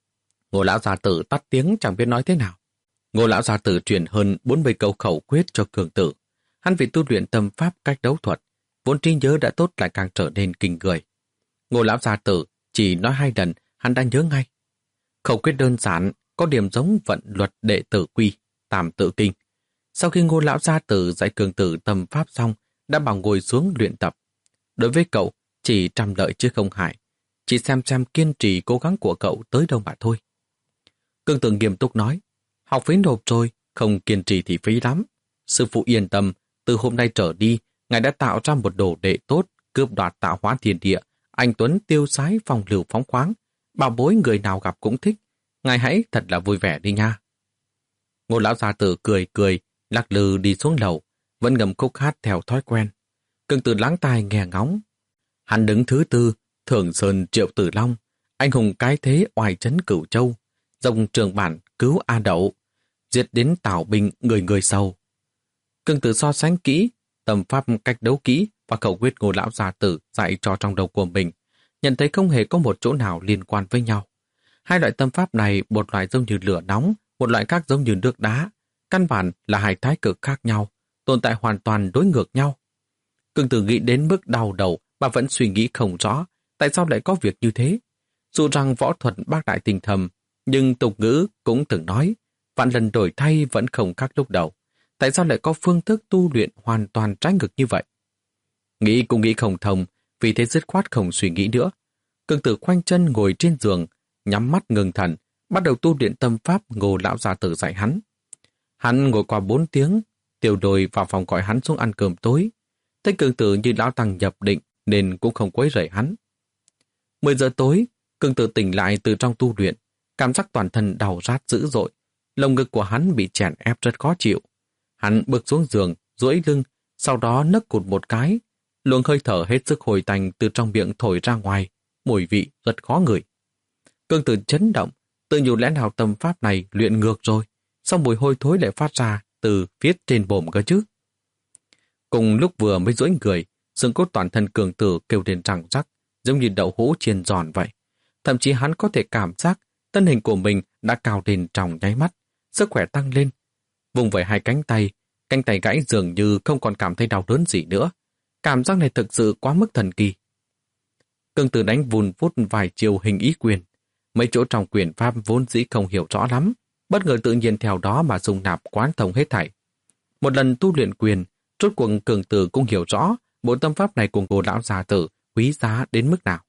Ngô lão gia tử tắt tiếng chẳng biết nói thế nào. Ngô lão gia tử truyền hơn bốn mươi câu khẩu quyết cho Cương Tử. Hắn vì tu luyện tâm pháp cách đấu thuật, vốn trí nhớ đã tốt lại càng trở nên kinh người. Ngô lão gia tử chỉ nói hai lần, hắn đã nhớ ngay. Khẩu quyết đơn giản, có điểm giống vận luật đệ tử quy, tam tự kinh. Sau khi Ngô lão gia tử dạy Cương Tử tâm pháp xong, đã bảo ngồi xuống luyện tập. Đối với cậu, chỉ trăm lợi chứ không hại. Chỉ xem xem kiên trì cố gắng của cậu tới đâu mà thôi. Cương Tử nghiêm túc nói, học phí nộp rồi, không kiên trì thì phí lắm. Sư phụ yên tâm, từ hôm nay trở đi, ngài đã tạo ra một đồ đệ tốt, cướp đoạt tạo hóa thiên địa, anh tuấn tiêu sái phong lưu phóng khoáng, bảo bối người nào gặp cũng thích. Ngài hãy thật là vui vẻ đi nha. Ngô lão gia tử cười cười, lắc lư đi xuống lầu, vẫn ngầm khúc hát theo thói quen. Cương Tử lắng tai nghe ngóng. Hắn đứng thứ tư, Thường Sơn Triệu Tử Long, anh hùng cái thế oai trấn Cửu Châu, dòng trường bản cứu A Đậu, diệt đến Tào binh người người sâu. Cương Tử so sánh kỹ tâm pháp cách đấu kỹ và khẩu quyết Ngô lão gia tử dạy cho trong đầu của mình, nhận thấy không hề có một chỗ nào liên quan với nhau. Hai loại tâm pháp này, một loại giống như lửa nóng, một loại khác giống như nước đá, căn bản là hai thái cực khác nhau, tồn tại hoàn toàn đối ngược nhau. Cương Tử nghĩ đến mức đau đầu mà vẫn suy nghĩ không rõ tại sao lại có việc như thế. Dù rằng võ thuật bác đại tinh thầm, nhưng tục ngữ cũng từng nói, vạn lần đổi thay vẫn không khác lúc đầu. Tại sao lại có phương thức tu luyện hoàn toàn trái ngược như vậy? Nghĩ cũng nghĩ không thông, vì thế dứt khoát không suy nghĩ nữa. Cương Tử khoanh chân ngồi trên giường, nhắm mắt ngừng thần, bắt đầu tu luyện tâm pháp Ngô lão gia tử dạy hắn. Hắn ngồi qua bốn tiếng, Tiểu Đồi vào phòng gọi hắn xuống ăn cơm tối. Thấy Cương Tử như lão tăng nhập định nên cũng không quấy rầy hắn. Mười giờ tối, Cương Tử tỉnh lại từ trong tu luyện, cảm giác toàn thân đau rát dữ dội, lồng ngực của hắn bị chèn ép rất khó chịu. Hắn bước xuống giường, duỗi lưng, sau đó nấc cụt một cái, luồng hơi thở hết sức hồi tành từ trong miệng thổi ra ngoài, mùi vị rất khó ngửi. Cương Tử chấn động, tự nhủ lẽ nào tâm pháp này luyện ngược rồi, sao mùi hôi thối lại phát ra từ phía trên bồm cơ chứ? Cùng lúc vừa mới duỗi người, xương cốt toàn thân Cương Tử kêu lên răng rắc, giống như đậu hũ chiên giòn vậy. Thậm chí hắn có thể cảm giác thân hình của mình đã cao lên trong nháy mắt, sức khỏe tăng lên. Vùng vẫy hai cánh tay, cánh tay gãy dường như không còn cảm thấy đau đớn gì nữa. Cảm giác này thực sự quá mức thần kỳ. Cương Tử đánh vùn vút vài chiều hình ý quyền. Mấy chỗ trong quyền pháp vốn dĩ không hiểu rõ lắm, bất ngờ tự nhiên theo đó mà dung nạp quán thông hết thảy. Một lần tu luyện quyền, rốt cuộc Cương Tử cũng hiểu rõ bộ tâm pháp này của Ngô lão gia tử quý giá đến mức nào.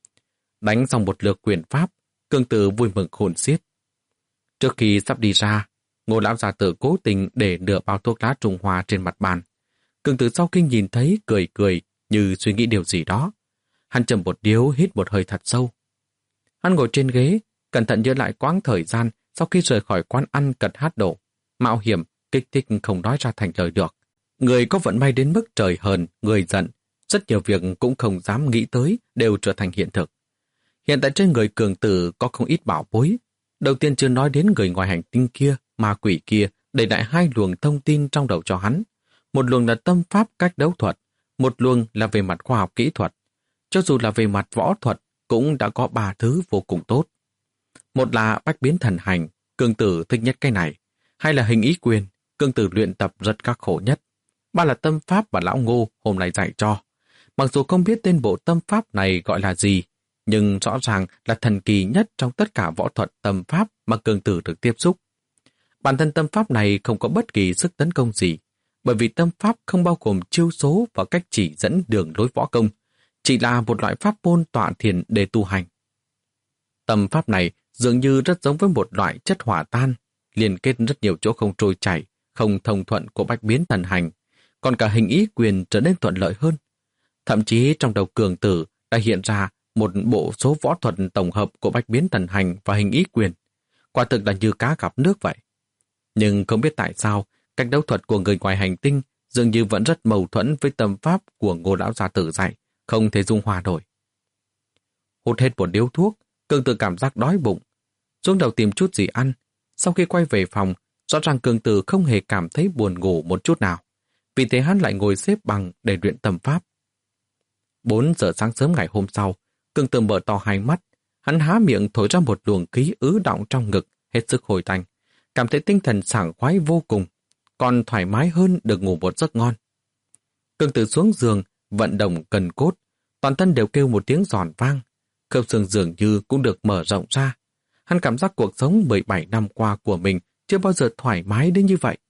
Đánh xong một lượt quyền pháp, Cương Tử vui mừng khôn xiết. Trước khi sắp đi ra, Ngô lão gia tử cố tình để nửa bao thuốc lá Trung Hoa trên mặt bàn. Cương Tử sau khi nhìn thấy cười cười như suy nghĩ điều gì đó. Hắn chầm một điếu hít một hơi thật sâu. Hắn ngồi trên ghế, cẩn thận nhớ lại quãng thời gian sau khi rời khỏi quán ăn cật hát đổ. Mạo hiểm, kích thích không nói ra thành lời được. Người có vận may đến mức trời hờn, người giận. Rất nhiều việc cũng không dám nghĩ tới đều trở thành hiện thực. Hiện tại trên người Cương Tử có không ít bảo bối. Đầu tiên chưa nói đến người ngoài hành tinh kia, ma quỷ kia, để lại hai luồng thông tin trong đầu cho hắn. Một luồng là tâm pháp cách đấu thuật, một luồng là về mặt khoa học kỹ thuật. Cho dù là về mặt võ thuật, cũng đã có ba thứ vô cùng tốt. Một là bách biến thần hành, Cương Tử thích nhất cái này. Hai là hình ý quyền, Cương Tử luyện tập rất khắc khổ nhất. Ba là tâm pháp mà lão Ngô hôm nay dạy cho. Mặc dù không biết tên bộ tâm pháp này gọi là gì, nhưng rõ ràng là thần kỳ nhất trong tất cả võ thuật tâm pháp mà Cương Tử được tiếp xúc. Bản thân tâm pháp này không có bất kỳ sức tấn công gì, bởi vì tâm pháp không bao gồm chiêu số và cách chỉ dẫn đường lối võ công, chỉ là một loại pháp môn tọa thiền để tu hành. Tâm pháp này dường như rất giống với một loại chất hỏa tan, liên kết rất nhiều chỗ không trôi chảy, không thông thuận của bách biến thần hành, còn cả hình ý quyền trở nên thuận lợi hơn. Thậm chí trong đầu Cương Tử đã hiện ra một bộ số võ thuật tổng hợp của bách biến thần hành và hình ý quyền. Quả thực là như cá gặp nước vậy. Nhưng không biết tại sao, cách đấu thuật của người ngoài hành tinh dường như vẫn rất mâu thuẫn với tâm pháp của Ngô lão gia tử dạy, không thể dung hòa nổi. Hút hết một điếu thuốc, Cương Tử cảm giác đói bụng, xuống đầu tìm chút gì ăn. Sau khi quay về phòng, rõ ràng Cường Tử không hề cảm thấy buồn ngủ một chút nào. Vì thế hắn lại ngồi xếp bằng để luyện tâm pháp. Bốn giờ sáng sớm ngày hôm sau, Cường Tử mở to hai mắt. Hắn há miệng thổi ra một luồng khí ứ đọng trong ngực, hết sức hồi tanh. Cảm thấy tinh thần sảng khoái vô cùng, còn thoải mái hơn được ngủ một giấc ngon. Cường Tử xuống giường, vận động cần cốt, toàn thân đều kêu một tiếng giòn vang. Khớp xương dường như cũng được mở rộng ra. Hắn cảm giác cuộc sống mười bảy năm qua của mình chưa bao giờ thoải mái đến như vậy.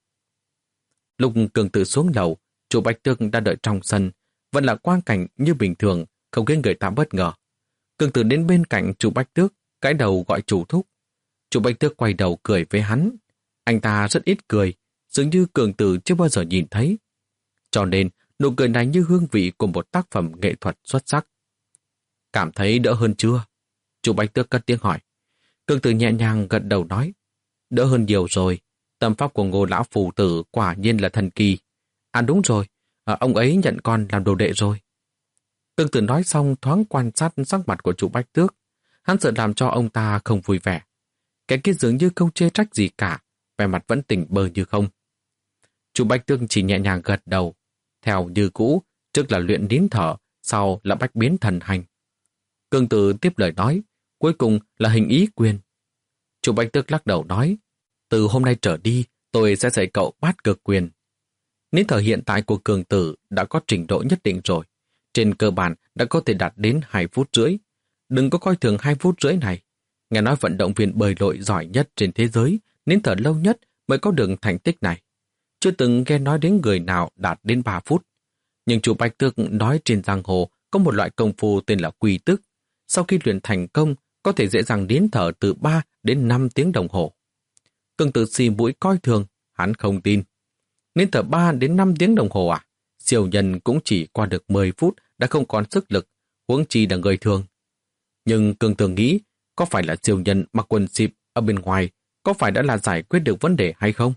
Lúc Cường Tử xuống lầu, chủ Bạch Tước đã đợi trong sân, vẫn là quang cảnh như bình thường, không khiến người ta bất ngờ. Cường Tử đến bên cạnh chủ Bạch Tước, cái đầu gọi chủ thúc. Chủ Bạch Tước quay đầu cười với hắn. Anh ta rất ít cười, dường như Cường Tử chưa bao giờ nhìn thấy. Cho nên, nụ cười này như hương vị của một tác phẩm nghệ thuật xuất sắc. Cảm thấy đỡ hơn chưa? Chủ Bạch Tước cất tiếng hỏi. Cường Tử nhẹ nhàng gật đầu nói. Đỡ hơn nhiều rồi. Tâm pháp của Ngô lão phù tử quả nhiên là thần kỳ. À đúng rồi, à, ông ấy nhận con làm đồ đệ rồi. Cường Tử nói xong thoáng quan sát sắc mặt của chủ Bạch Tước. Hắn sợ làm cho ông ta không vui vẻ. Cái kia dường như không chê trách gì cả, vẻ mặt vẫn tỉnh bơ như không. Chủ Bạch Tước chỉ nhẹ nhàng gật đầu. Theo như cũ, trước là luyện nín thở, sau là bách biến thần hành. Cường Tử tiếp lời nói, cuối cùng là hình ý quyền. Chủ Bạch Tước lắc đầu nói, từ hôm nay trở đi, tôi sẽ dạy cậu bát cực quyền. Nín thở hiện tại của Cường Tử đã có trình độ nhất định rồi. Trên cơ bản đã có thể đạt đến hai phút rưỡi. Đừng có coi thường hai phút rưỡi này. Nghe nói vận động viên bơi lội giỏi nhất trên thế giới, nín thở lâu nhất mới có được thành tích này. Chưa từng nghe nói đến người nào đạt đến ba phút. Nhưng chủ Bạch Tước nói trên giang hồ có một loại công phu tên là quy tức. Sau khi luyện thành công, có thể dễ dàng nín thở từ ba đến năm tiếng đồng hồ. Cường Tử xì mũi coi thường, hắn không tin. Nín thở ba đến năm tiếng đồng hồ à? Siêu nhân cũng chỉ qua được mười phút đã không còn sức lực, huống chi là người thường. Nhưng Cường Tử nghĩ, có phải là siêu nhân mặc quần xịp ở bên ngoài, có phải đã là giải quyết được vấn đề hay không?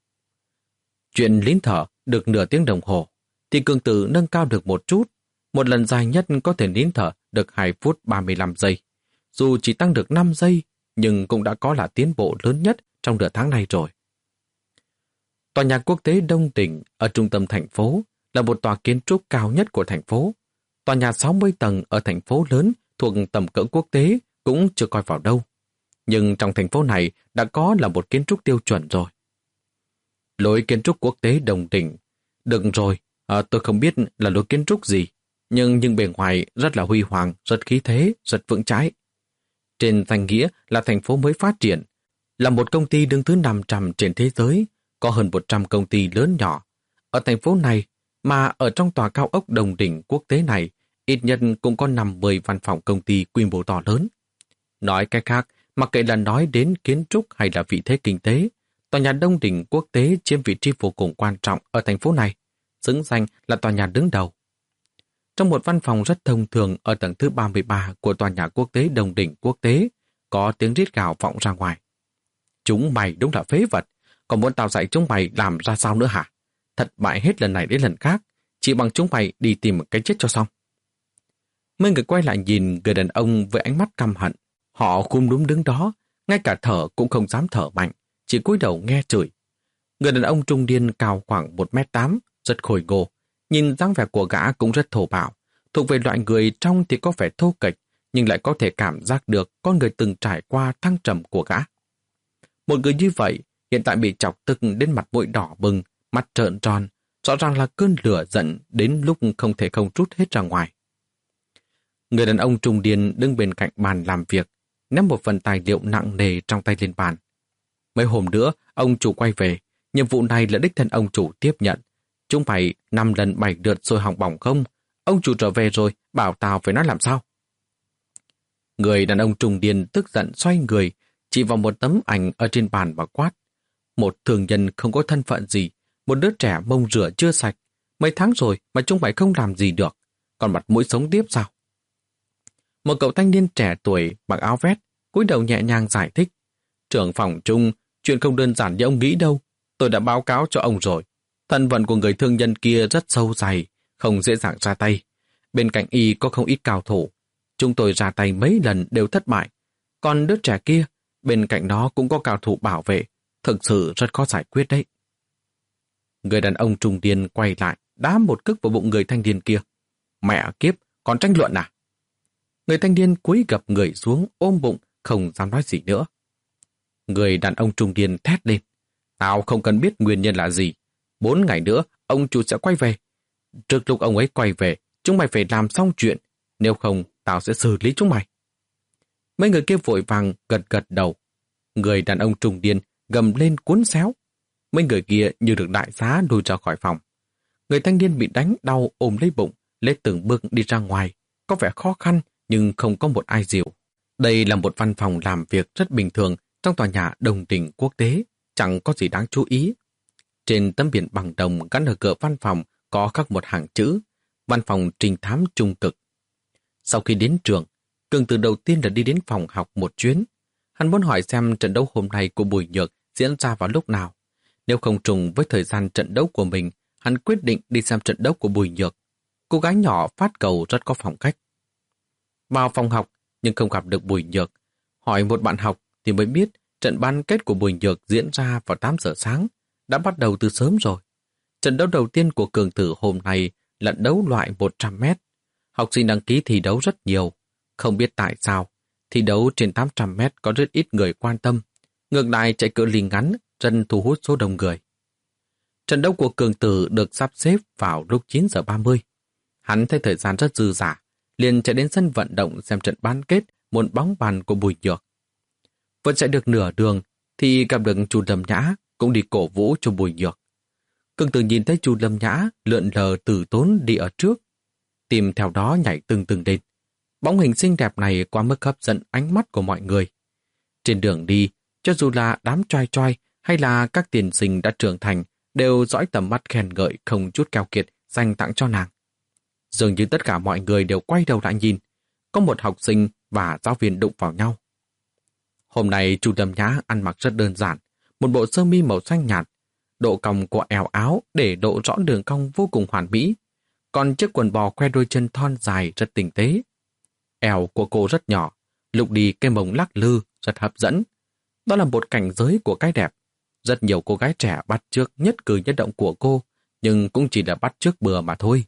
Chuyện nín thở được nửa tiếng đồng hồ, thì Cường Tử nâng cao được một chút. Một lần dài nhất có thể nín thở được hai phút ba mươi lăm giây. Dù chỉ tăng được năm giây, nhưng cũng đã có là tiến bộ lớn nhất trong nửa tháng này rồi. Tòa nhà quốc tế Đông Tỉnh ở trung tâm thành phố là một tòa kiến trúc cao nhất của thành phố. Tòa nhà sáu mươi tầng ở thành phố lớn thuộc tầm cỡ quốc tế cũng chưa coi vào đâu. Nhưng trong thành phố này đã có là một kiến trúc tiêu chuẩn rồi. Lối kiến trúc quốc tế Đông Tỉnh. Được rồi, à, tôi không biết là lối kiến trúc gì, nhưng nhưng bề ngoài rất là huy hoàng, rất khí thế, rất vững chãi. Trên danh nghĩa là thành phố mới phát triển, là một công ty đứng thứ năm trăm trên thế giới, có hơn một trăm công ty lớn nhỏ. Ở thành phố này, mà ở trong tòa cao ốc Đồng Đỉnh quốc tế này, ít nhất cũng có năm mươi văn phòng công ty quy mô to lớn. Nói cách khác, mặc kệ là nói đến kiến trúc hay là vị thế kinh tế, tòa nhà Đông Đỉnh quốc tế chiếm vị trí vô cùng quan trọng ở thành phố này, xứng danh là tòa nhà đứng đầu. Trong một văn phòng rất thông thường ở tầng thứ ba mươi ba của tòa nhà quốc tế Đông Đỉnh quốc tế, có tiếng rít gào vọng ra ngoài. Chúng mày đúng là phế vật, còn muốn tao dạy chúng mày làm ra sao nữa hả? Thật bại hết lần này đến lần khác, chỉ bằng chúng mày đi tìm một cái chết cho xong. Mấy người quay lại nhìn người đàn ông với ánh mắt căm hận. Họ khum núm đứng đó, ngay cả thở cũng không dám thở mạnh, chỉ cúi đầu nghe chửi. Người đàn ông trung niên cao khoảng một mét tám, rất khôi ngô. Nhìn dáng vẻ của gã cũng rất thô bạo, thuộc về loại người trong thì có vẻ thô kệch, nhưng lại có thể cảm giác được con người từng trải qua thăng trầm của gã. Một người như vậy, hiện tại bị chọc tức đến mặt mũi đỏ bừng, mắt trợn tròn, rõ ràng là cơn lửa giận đến lúc không thể không trút hết ra ngoài. Người đàn ông trung niên đứng bên cạnh bàn làm việc, ném một phần tài liệu nặng nề trong tay lên bàn. Mấy hôm nữa, ông chủ quay về, nhiệm vụ này là đích thân ông chủ tiếp nhận. Chúng mày năm lần bảy lượt rồi hỏng bỏng không? Ông chủ trở về rồi, bảo tao phải nói làm sao? Người đàn ông trung niên tức giận xoay người, chỉ vào một tấm ảnh ở trên bàn và quát. Một thường nhân không có thân phận gì, một đứa trẻ mông rửa chưa sạch. Mấy tháng rồi mà chúng mày không làm gì được, còn mặt mũi sống tiếp sao? Một cậu thanh niên trẻ tuổi mặc áo vest, cúi đầu nhẹ nhàng giải thích. Trưởng phòng Trung, chuyện không đơn giản như ông nghĩ đâu. Tôi đã báo cáo cho ông rồi. Thân phận của người thương nhân kia rất sâu dày, không dễ dàng ra tay. Bên cạnh y có không ít cao thủ. Chúng tôi ra tay mấy lần đều thất bại. Còn đứa trẻ kia, Bên cạnh nó cũng có cao thủ bảo vệ, thực sự rất khó giải quyết đấy. Người đàn ông trung niên quay lại, đá một cước vào bụng người thanh niên kia. Mẹ kiếp, còn tranh luận à? Người thanh niên cúi gập người xuống, ôm bụng, không dám nói gì nữa. Người đàn ông trung niên thét lên. Tao không cần biết nguyên nhân là gì. Bốn ngày nữa, ông chủ sẽ quay về. Trước lúc ông ấy quay về, chúng mày phải làm xong chuyện. Nếu không, tao sẽ xử lý chúng mày. Mấy người kia vội vàng gật gật đầu. Người đàn ông trung niên gầm lên cuốn xéo. Mấy người kia như được đại xá lùi ra khỏi phòng. Người thanh niên bị đánh đau ôm lấy bụng, lấy từng bước đi ra ngoài. Có vẻ khó khăn nhưng không có một ai dìu. Đây là một văn phòng làm việc rất bình thường trong tòa nhà Đồng Đình Quốc tế, chẳng có gì đáng chú ý. Trên tấm biển bằng đồng gắn ở cửa văn phòng có khắc một hàng chữ Văn phòng trinh thám trung cực. Sau khi đến trường, Cường từ đầu tiên là đi đến phòng học một chuyến. Hắn muốn hỏi xem trận đấu hôm nay của Bùi Nhược diễn ra vào lúc nào. Nếu không trùng với thời gian trận đấu của mình, hắn quyết định đi xem trận đấu của Bùi Nhược. Cô gái nhỏ phát cầu rất có phong cách. Vào phòng học nhưng không gặp được Bùi Nhược. Hỏi một bạn học thì mới biết trận bán kết của Bùi Nhược diễn ra vào tám giờ sáng, đã bắt đầu từ sớm rồi. Trận đấu đầu tiên của Cường Tử hôm nay là đấu loại một trăm mét. Học sinh đăng ký thi đấu rất nhiều. Không biết tại sao, thi đấu trên tám trăm mét có rất ít người quan tâm. Ngược lại chạy cự ly ngắn dần thu hút số đông người. Trận đấu của Cường Tử được sắp xếp vào lúc chín giờ ba mươi. Hắn thấy thời gian rất dư dả, liền chạy đến sân vận động xem trận bán kết môn bóng bàn của Bùi Nhược. Vẫn chạy được nửa đường thì gặp được chú Lâm Nhã cũng đi cổ vũ cho Bùi Nhược. Cường Tử nhìn thấy chú Lâm Nhã lượn lờ từ tốn đi ở trước, tim theo đó nhảy từng từng lên. Bóng hình xinh đẹp này quá mức hấp dẫn ánh mắt của mọi người. Trên đường đi, cho dù là đám trai trai hay là các tiền sinh đã trưởng thành đều dõi tầm mắt khen ngợi không chút keo kiệt dành tặng cho nàng. Dường như tất cả mọi người đều quay đầu lại nhìn, có một học sinh và giáo viên đụng vào nhau. Hôm nay chú Lâm Nhã ăn mặc rất đơn giản, một bộ sơ mi màu xanh nhạt, độ cong của eo áo để độ rõ đường cong vô cùng hoàn mỹ, còn chiếc quần bò khoe đôi chân thon dài rất tinh tế. Eo của cô rất nhỏ, lúc đi cái mông lắc lư rất hấp dẫn. Đó là một cảnh giới của cái đẹp. Rất nhiều cô gái trẻ bắt chước nhất cử nhất động của cô, nhưng cũng chỉ là bắt chước bừa mà thôi.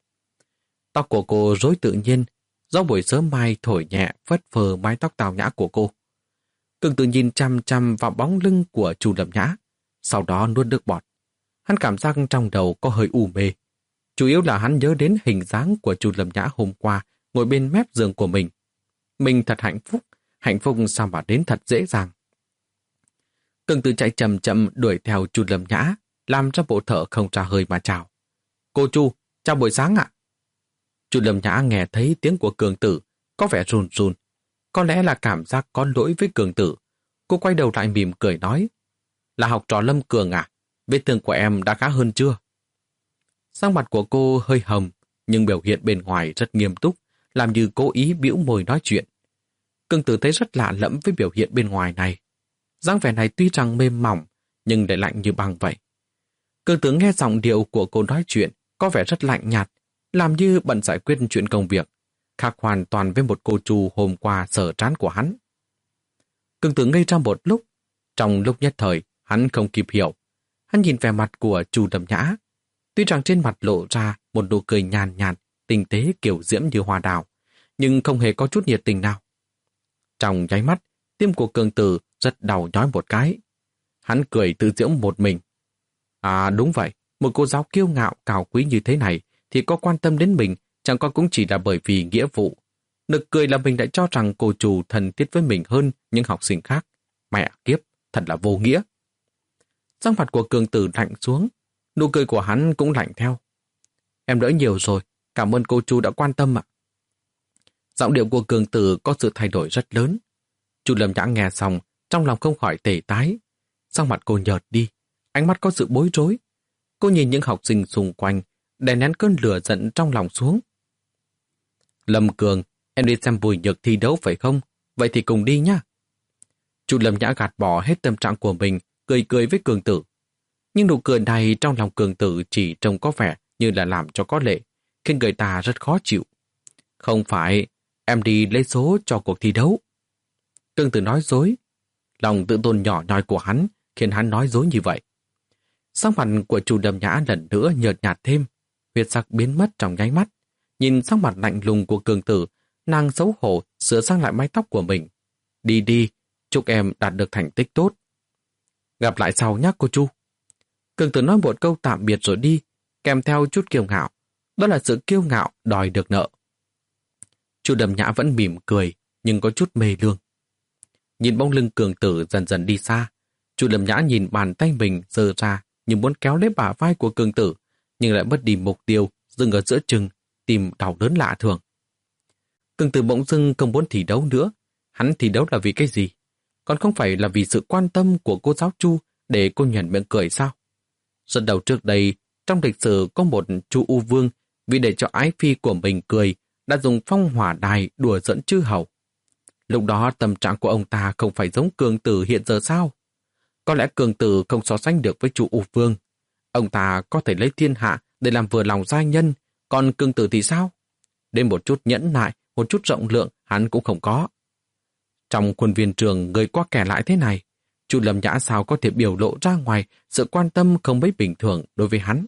Tóc của cô rối tự nhiên, do buổi sớm mai thổi nhẹ phất phơ mái tóc tào nhã của cô. Cường Tử nhìn chăm chăm vào bóng lưng của chú Lâm Nhã, sau đó nuốt nước bọt. Hắn cảm giác trong đầu có hơi u mê. Chủ yếu là hắn nhớ đến hình dáng của chú Lâm Nhã hôm qua ngồi bên mép giường của mình. Mình thật hạnh phúc, hạnh phúc sao mà đến thật dễ dàng. Cường Tử chạy chậm chậm đuổi theo chú Lâm Nhã, làm cho bộ thở không ra hơi mà chào. Cô chú, chào buổi sáng ạ. Chú Lâm Nhã nghe thấy tiếng của Cường Tử, có vẻ run run. Có lẽ là cảm giác có lỗi với Cường Tử. Cô quay đầu lại mỉm cười nói, là học trò Lâm Cường à? Vết thương của em đã khá hơn chưa? Sắc mặt của cô hơi hồng, nhưng biểu hiện bên ngoài rất nghiêm túc, làm như cố ý bĩu môi nói chuyện. Cường Tử thấy rất lạ lẫm với biểu hiện bên ngoài này. Dáng vẻ này tuy rằng mềm mỏng, nhưng lại lạnh như băng vậy. Cường Tử nghe giọng điệu của cô nói chuyện, có vẻ rất lạnh nhạt, làm như bận giải quyết chuyện công việc, khác hoàn toàn với một cô chú hôm qua sờ trán của hắn. Cường Tử ngây ra một lúc, trong lúc nhất thời, hắn không kịp hiểu. Hắn nhìn vẻ mặt của chú Lâm Nhã, tuy rằng trên mặt lộ ra một nụ cười nhàn nhạt, tinh tế kiểu diễm như hoa đào, nhưng không hề có chút nhiệt tình nào. Trong nháy mắt, tim của Cường Tử rất đau nhói một cái. Hắn cười tự giễu một mình. À đúng vậy, một cô giáo kiêu ngạo cao quý như thế này thì có quan tâm đến mình, chẳng qua cũng chỉ là bởi vì nghĩa vụ. Nực cười là mình đã cho rằng cô chủ thân thiết với mình hơn những học sinh khác. Mẹ kiếp, thật là vô nghĩa. Sắc mặt của Cường Tử lạnh xuống, nụ cười của hắn cũng lạnh theo. Em đỡ nhiều rồi, cảm ơn cô chú đã quan tâm ạ. Giọng điệu của Cường Tử có sự thay đổi rất lớn. Chú Lâm Nhã nghe xong, trong lòng không khỏi tê tái. Sắc mặt cô nhợt đi, ánh mắt có sự bối rối. Cô nhìn những học sinh xung quanh, đè nén cơn lửa giận trong lòng xuống. Lâm Cường, em đi xem Bùi Nhược thi đấu phải không? Vậy thì cùng đi nhá. Chú Lâm Nhã gạt bỏ hết tâm trạng của mình, cười cười với Cường Tử. Nhưng nụ cười này trong lòng Cường Tử chỉ trông có vẻ như là làm cho có lệ, khiến người ta rất khó chịu. Không phải, em đi lấy số cho cuộc thi đấu. Cường Tử nói dối. Lòng tự tôn nhỏ nhoi của hắn khiến hắn nói dối như vậy. Sắc mặt của Chu Lâm Nhã lần nữa nhợt nhạt thêm, huyết sắc biến mất trong nháy mắt. Nhìn sắc mặt lạnh lùng của cường tử, nàng xấu hổ sửa sang lại mái tóc của mình. Đi đi, chúc em đạt được thành tích tốt. Gặp lại sau nhé cô Chu. Cường tử nói một câu tạm biệt rồi đi, kèm theo chút kiêu ngạo. Đó là sự kiêu ngạo đòi được nợ. Chu Lâm Nhã vẫn mỉm cười, nhưng có chút mê lương. Nhìn bóng lưng cường tử dần dần đi xa, Chu Lâm Nhã nhìn bàn tay mình giơ ra như muốn kéo lấy bả vai của cường tử, nhưng lại mất đi mục tiêu, dừng ở giữa chừng, tìm đau đớn lạ thường. Cường tử bỗng dưng không muốn thi đấu nữa. Hắn thi đấu là vì cái gì? Còn không phải là vì sự quan tâm của cô giáo Chu để cô nhuận miệng cười sao? Rất đầu trước đây, trong lịch sử có một Chu U Vương vì để cho ái phi của mình cười đã dùng phong hỏa đài đùa giỡn chư hầu. Lúc đó tâm trạng của ông ta không phải giống cường tử hiện giờ sao? Có lẽ cường tử không so sánh được với Chu U Vương. Ông ta có thể lấy thiên hạ để làm vừa lòng giai nhân, còn cường tử thì sao? Đến một chút nhẫn nại, một chút rộng lượng hắn cũng không có. Trong khuôn viên trường người qua kẻ lại thế này, Chu Lâm Nhã sao có thể biểu lộ ra ngoài sự quan tâm không mấy bình thường đối với hắn.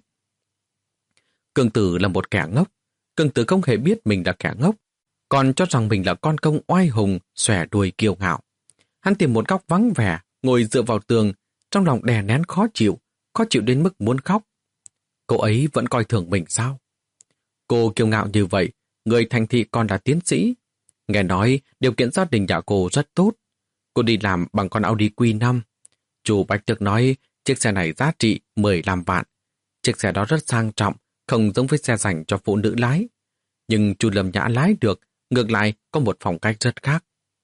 Cường tử là một kẻ ngốc. Cường tử không hề biết mình là kẻ ngốc, còn cho rằng mình là con công oai hùng, xòe đuôi kiêu ngạo. Hắn tìm một góc vắng vẻ, ngồi dựa vào tường, trong lòng đè nén khó chịu, khó chịu đến mức muốn khóc. Cô ấy vẫn coi thường mình sao? Cô kiêu ngạo như vậy, người thành thị còn là tiến sĩ. Nghe nói điều kiện gia đình nhà cô rất tốt. Cô đi làm bằng con Audi Q năm. Chủ Bạch Thực nói chiếc xe này giá trị mười lăm vạn. Chiếc xe đó rất sang trọng, không giống với xe dành cho phụ nữ lái. Nhưng Chu Lâm Nhã lái được, ngược lại có một phong cách rất khác.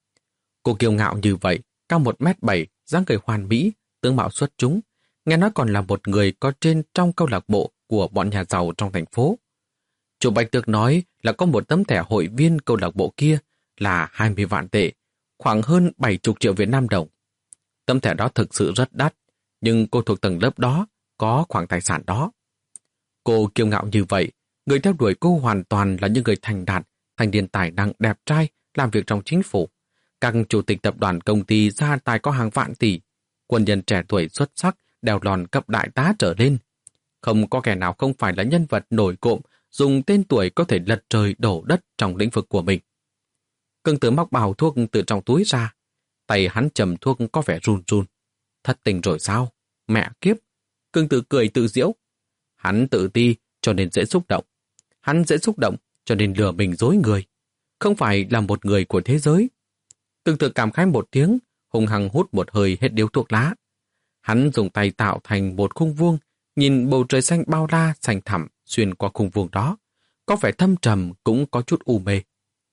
Cô kiêu ngạo như vậy, cao một mét bảy, dáng người hoàn mỹ, tướng mạo xuất chúng. Nghe nói còn là một người có trên trong câu lạc bộ của bọn nhà giàu trong thành phố. Chủ Bạch Thực nói là có một tấm thẻ hội viên câu lạc bộ kia là hai mươi vạn tệ, khoảng hơn bảy mươi triệu Việt Nam đồng. Tấm thẻ đó thực sự rất đắt, nhưng cô thuộc tầng lớp đó, có khoản tài sản đó. Cô kiêu ngạo như vậy, người theo đuổi cô hoàn toàn là những người thành đạt, thanh niên tài năng đẹp trai, làm việc trong chính phủ. Các chủ tịch tập đoàn công ty gia tài có hàng vạn tỷ, quân nhân trẻ tuổi xuất sắc, đèo lòn cấp đại tá trở lên. Không có kẻ nào không phải là nhân vật nổi cộm, dùng tên tuổi có thể lật trời đổ đất trong lĩnh vực của mình. Cường tử móc bào thuốc từ trong túi ra. Tay hắn chầm thuốc có vẻ run run. Thất tình rồi sao? Mẹ kiếp! Cường tử cười tự giễu. Hắn tự ti cho nên dễ xúc động. Hắn dễ xúc động cho nên lừa mình dối người. Không phải là một người của thế giới. Cường tử cảm khái một tiếng, hùng hăng hút một hơi hết điếu thuốc lá. Hắn dùng tay tạo thành một khung vuông, nhìn bầu trời xanh bao la xanh thẳm xuyên qua khung vuông đó. Có vẻ thâm trầm cũng có chút u mê.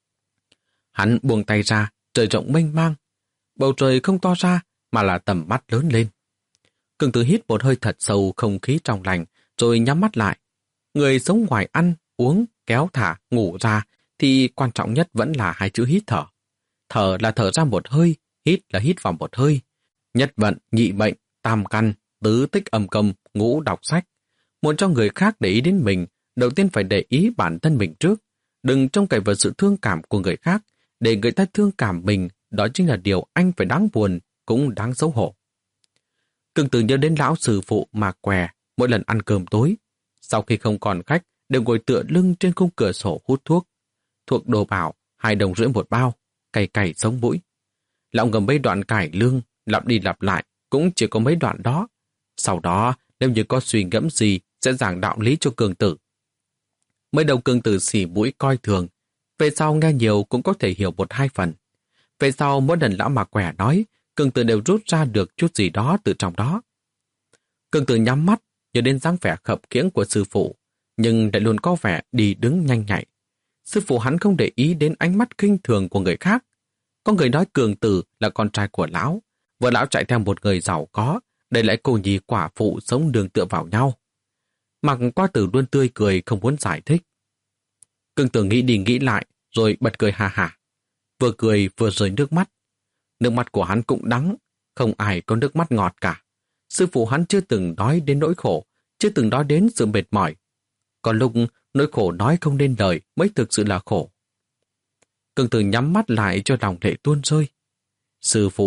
Hắn buông tay ra, trời rộng mênh mang. Bầu trời không to ra, mà là tầm mắt lớn lên. Cường tử hít một hơi thật sâu không khí trong lành, rồi nhắm mắt lại. Người sống ngoài ăn, uống, kéo thả, ngủ ra, thì quan trọng nhất vẫn là hai chữ hít thở. Thở là thở ra một hơi, hít là hít vào một hơi. Nhất vận, nhị mệnh, tam căn, tứ tích âm công, ngũ đọc sách. Muốn cho người khác để ý đến mình, đầu tiên phải để ý bản thân mình trước. Đừng trông cậy vào sự thương cảm của người khác, để người ta thương cảm mình, đó chính là điều anh phải đáng buồn, cũng đáng xấu hổ. Cường tử nhớ đến lão sư phụ mà què mỗi lần ăn cơm tối. Sau khi không còn khách, đều ngồi tựa lưng trên khung cửa sổ hút thuốc. Thuốc đồ bảo, hai đồng rưỡi một bao, cày cày sống mũi. Lão ngầm mấy đoạn cải lương, lặp đi lặp lại, cũng chỉ có mấy đoạn đó. Sau đó, nếu như có suy ngẫm gì, sẽ giảng đạo lý cho cường tử. Mới đầu cường tử xỉ mũi coi thường, về sau nghe nhiều cũng có thể hiểu một hai phần. Về sau mỗi lần lão mà quẻ nói, cường tử đều rút ra được chút gì đó từ trong đó. Cường tử nhắm mắt, nhớ đến dáng vẻ khập khiễng của sư phụ, nhưng lại luôn có vẻ đi đứng nhanh nhạy. Sư phụ hắn không để ý đến ánh mắt khinh thường của người khác. Có người nói cường tử là con trai của lão, vợ lão chạy theo một người giàu có, để lại cô nhi quả phụ sống đường tựa vào nhau. Mặc qua tử luôn tươi cười không muốn giải thích. Cường tử nghĩ đi nghĩ lại, rồi bật cười hà hà. Vừa cười vừa rơi nước mắt. Nước mắt của hắn cũng đắng, không ai có nước mắt ngọt cả. Sư phụ hắn chưa từng nói đến nỗi khổ, chưa từng nói đến sự mệt mỏi. Còn lúc nỗi khổ nói không nên lời mới thực sự là khổ. Cường tử nhắm mắt lại cho lòng lệ tuôn rơi. Sư phụ,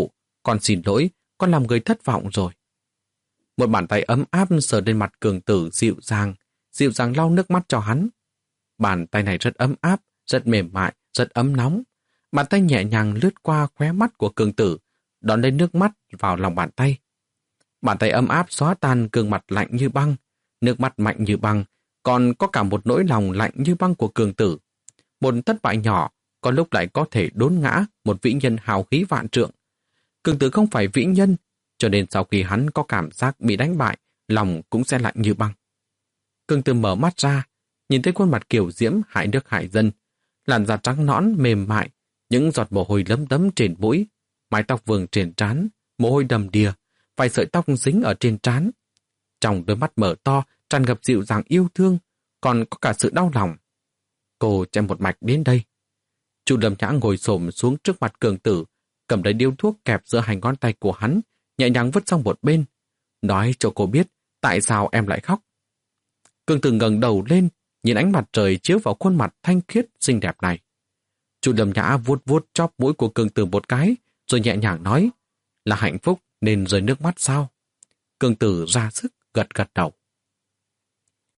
Con xin lỗi, con làm người thất vọng rồi. Một bàn tay ấm áp sờ lên mặt Cường Tử dịu dàng, dịu dàng lau nước mắt cho hắn. Bàn tay này rất ấm áp, rất mềm mại, rất ấm nóng. Bàn tay nhẹ nhàng lướt qua khóe mắt của Cường Tử, đón lấy nước mắt vào lòng bàn tay. Bàn tay ấm áp xóa tan gương mặt lạnh như băng, nước mắt mạnh như băng, còn có cả một nỗi lòng lạnh như băng của Cường Tử. Một thất bại nhỏ, có lúc lại có thể đốn ngã một vĩ nhân hào khí vạn trượng. Cường Tử không phải vĩ nhân, cho nên sau khi hắn có cảm giác bị đánh bại, lòng cũng sẽ lạnh như băng. Cường Tử mở mắt ra, nhìn thấy khuôn mặt kiều diễm hại nước hại dân, làn da trắng nõn mềm mại, những giọt mồ hôi lấm tấm trên mũi, mái tóc vương trên trán, mồ hôi đầm đìa, vài sợi tóc dính ở trên trán. Trong đôi mắt mở to, tràn ngập dịu dàng yêu thương, còn có cả sự đau lòng. Cô chạy một mạch đến đây. Chu Lâm Nhã ngồi xổm xuống trước mặt Cường Tử, cầm lấy điếu thuốc kẹp giữa hai ngón tay của hắn, nhẹ nhàng vứt sang một bên, nói cho cô biết tại sao em lại khóc. Cường Tử ngẩng đầu lên, nhìn ánh mặt trời chiếu vào khuôn mặt thanh khiết xinh đẹp này. Chu Lâm Nhã vuốt vuốt chóp mũi của Cường Tử một cái, rồi nhẹ nhàng nói, là hạnh phúc nên rơi nước mắt sao? Cường Tử ra sức gật gật đầu.